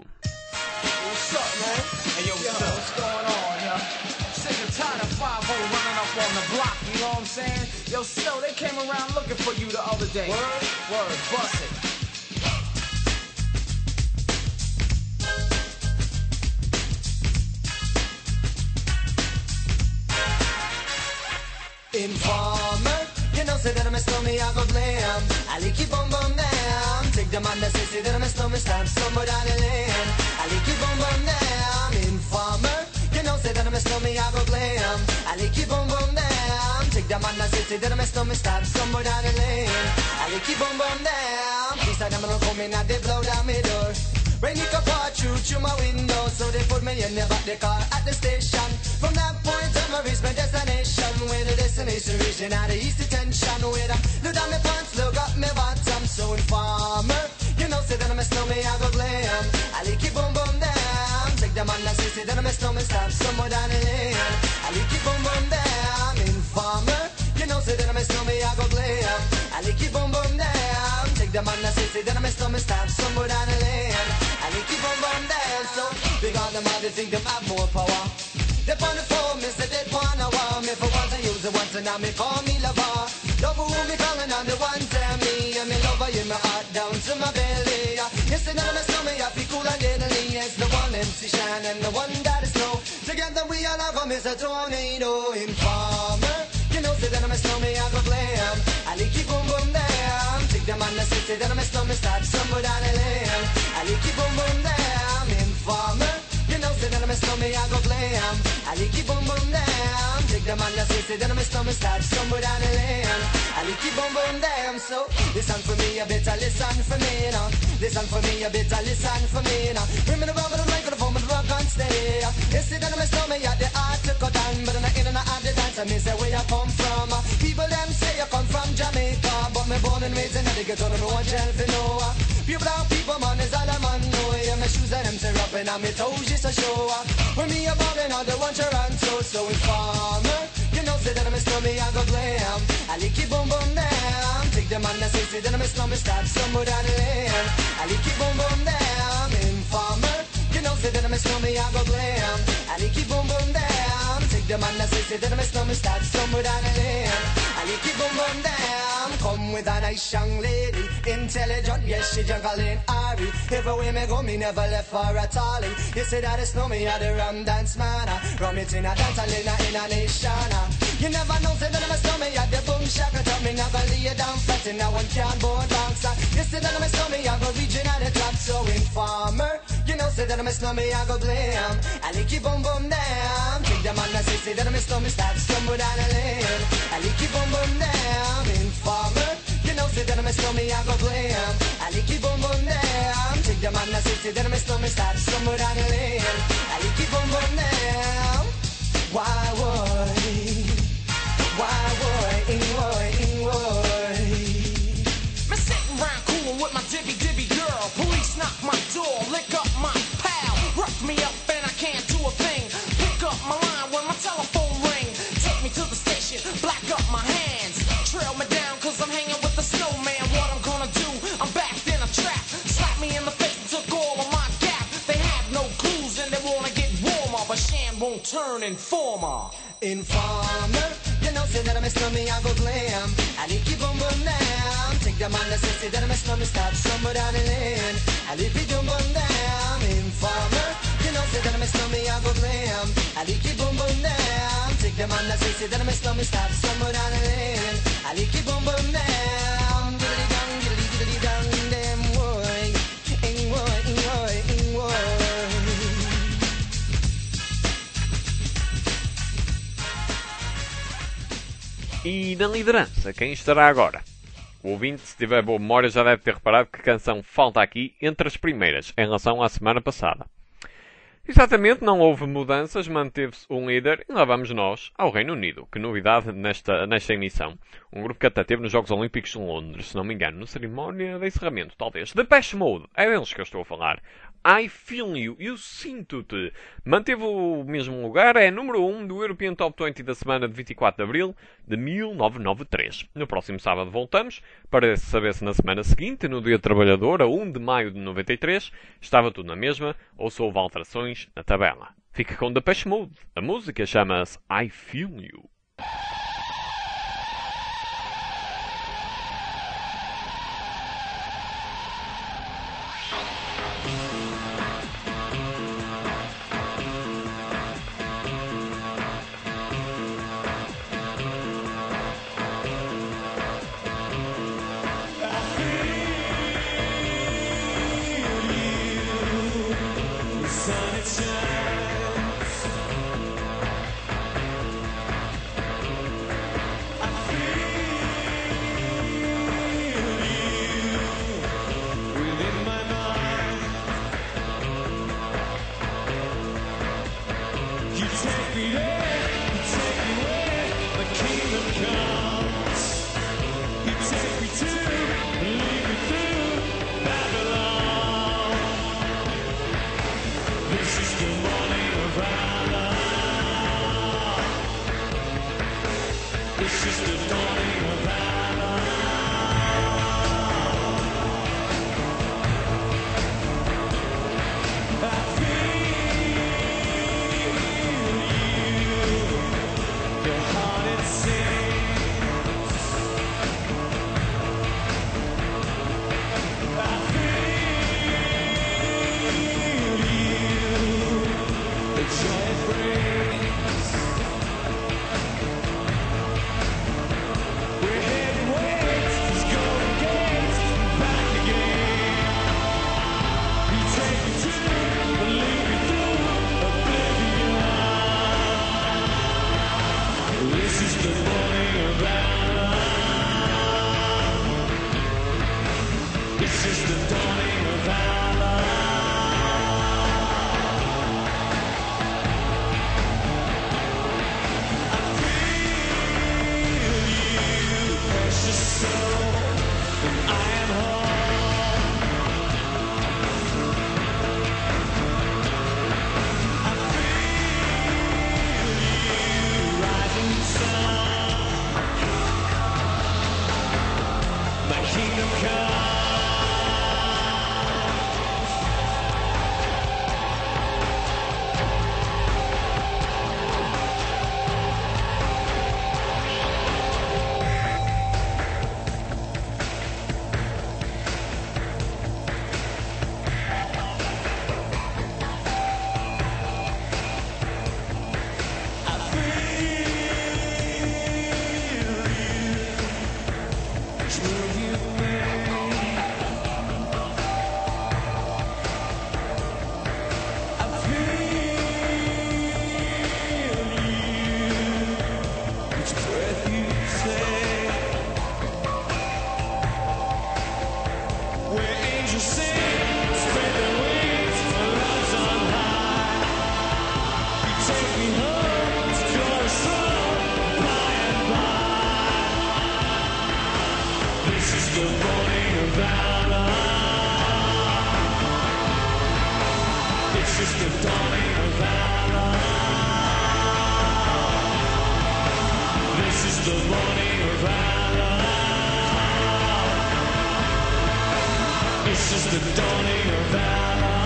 What's up, man? Hey, yo, what's going on, yo? Sick and tired of 5-0 running up on the block, you know what I'm saying? Yo, Snow, they came around looking for you the other day. Word, bust it. Informer, you know, say that I'm a stormy, I go blam. I like you, boom, boom, down. Take the man that says that I'm a snowman, stab somewhere down the lane. I like you boom boom damn, informer. You know say that I'm a snowman, I go glam. I like you boom boom damn. Take the man that says that I'm a snowman, stab somewhere down the lane. I like you boom boom damn. Please tell them I'm coming and they blow down my door. Rain it come pour through my window, so they put me in the back the car at the station. From that point on, I reach my destination. Where the destination region out of east detention. Where I look down my pants, look up my bottom. So informer, you know say that I'm a snowman, I go glam. I like it boom boom down. Take the man that say that I'm a snowman, stop somewhere down the lane. I like it boom boom down. Informer, you know say that I'm a snowman, I go glam. I like it boom boom down. Take the man that say that I'm a snowman, stop somewhere down the lane. I like it boom boom down. So big on them, they think them have more power. They on the phone, me say they wanna wow me for once I use it once and now me call me lover. Love who me calling on the one tell me and me lover in my heart down to my belly. Yes, and I'm a stomach, I feel cool and deadly. Yes, the one MC Shine and the one that is snow. Together we all have a Mr. Tornado Informer. You know, say that I'm a snowman, I go glam. I like it boom boom down. Take the man that say that I'm a snowman, start somewhere down the lane. I like it boom boom down. Informer. You know, say that I'm a snowman, I go glam. I like it boom boom down. Take the man that say that I'm a snowman, start somewhere down the lane. I like it boom boom down. So listen for me, you better listen for me now. Listen for me, you better listen for me now. Bring me the rubber, the microphone, the rock and stay. You see that I'm a snowman, yeah, the art to cut down, but I'm not in and out of the dance. I mean, say where you come from. People them say you come from Jamaica, but me born and raised in the ghetto, don't know what jail for no. People down, people man is all a man know. Yeah, my shoes and them tear up and my toes just a show. When me a ballin', all the one Toronto, so informer. You know, say that I'm a snowman, I go glam. I like it boom boom down. Take the man that say that I'm a snowman, start somewhere down the lane. I like it boom boom down. Informer. You know, say that I'm a snowman, I go glam. I like it boom boom down. Take the man that say that I'm a snowman, start somewhere down the lane. I like it boom boom down. Come with a nice young lady, intelligent, yes, she juggling Ari. Everywhere me go, me never left for a tally. You say that it's no me, I the rum dance man. Rum it in a dance, I in a nation. You never know, say that I'm a snowman, I the boom shaka. Tell me never lay it down flat in a one cardboard box. You say that I'm a snowman, I go region at the top, so informer. You know, say that I'm a snowman, I go glam. I like it boom boom down. Take the man that say that I'm a snowman, start somewhere down the lane. I like it boom boom down. Informer. You know, say that I'm a snowman, I go glam. I like it boom boom down. Take the man that say that I'm a snowman, start somewhere down the lane. I like it boom boom down. Why would? Me sitting round coolin' with my dibby dibby girl. Police knock my door, lick up my pal. Rough me up and I can't do a thing. Pick up my line when my telephone ring. Take me to the station, black up my hands. Trail me down cause I'm hanging with the snowman. What I'm gonna do, I'm backed in a trap. Slap me in the face and took all of my gap. They have no clues and they wanna get warmer, but Shan won't turn informer. Informer, you know, say that I'm a snowman, I go glam. I like it boom boom down. Take the man that say that I'm a snowman, start somewhere down the lane. I like it boom boom down. Informer, you know, say that I'm a snowman, I go glam. I like it boom boom down. Take the man that say that I'm a snowman, start somewhere down the lane. I like it boom boom down. Diddly dong, damn boy, boy. E na liderança, quem estará agora? O ouvinte, se tiver boa memória, já deve ter reparado que canção falta aqui entre as primeiras, em relação à semana passada. Exatamente, não houve mudanças, manteve-se um líder e lá vamos nós ao Reino Unido. Que novidade nesta emissão. Um grupo que até teve nos Jogos Olímpicos de Londres, se não me engano, na cerimónia de encerramento, talvez. Depeche Mode, é deles que eu estou a falar. I Feel You, eu sinto-te. Manteve o mesmo lugar, é número 1 do European Top 20 da semana de 24 de Abril de 1993. No próximo sábado voltamos, para saber se na semana seguinte, no Dia do Trabalhador, a 1 de maio de 93, estava tudo na mesma ou se houve alterações na tabela. Fica com Depeche Mode. A música chama-se I Feel You. the morning of valor. It's just the dawning of valor.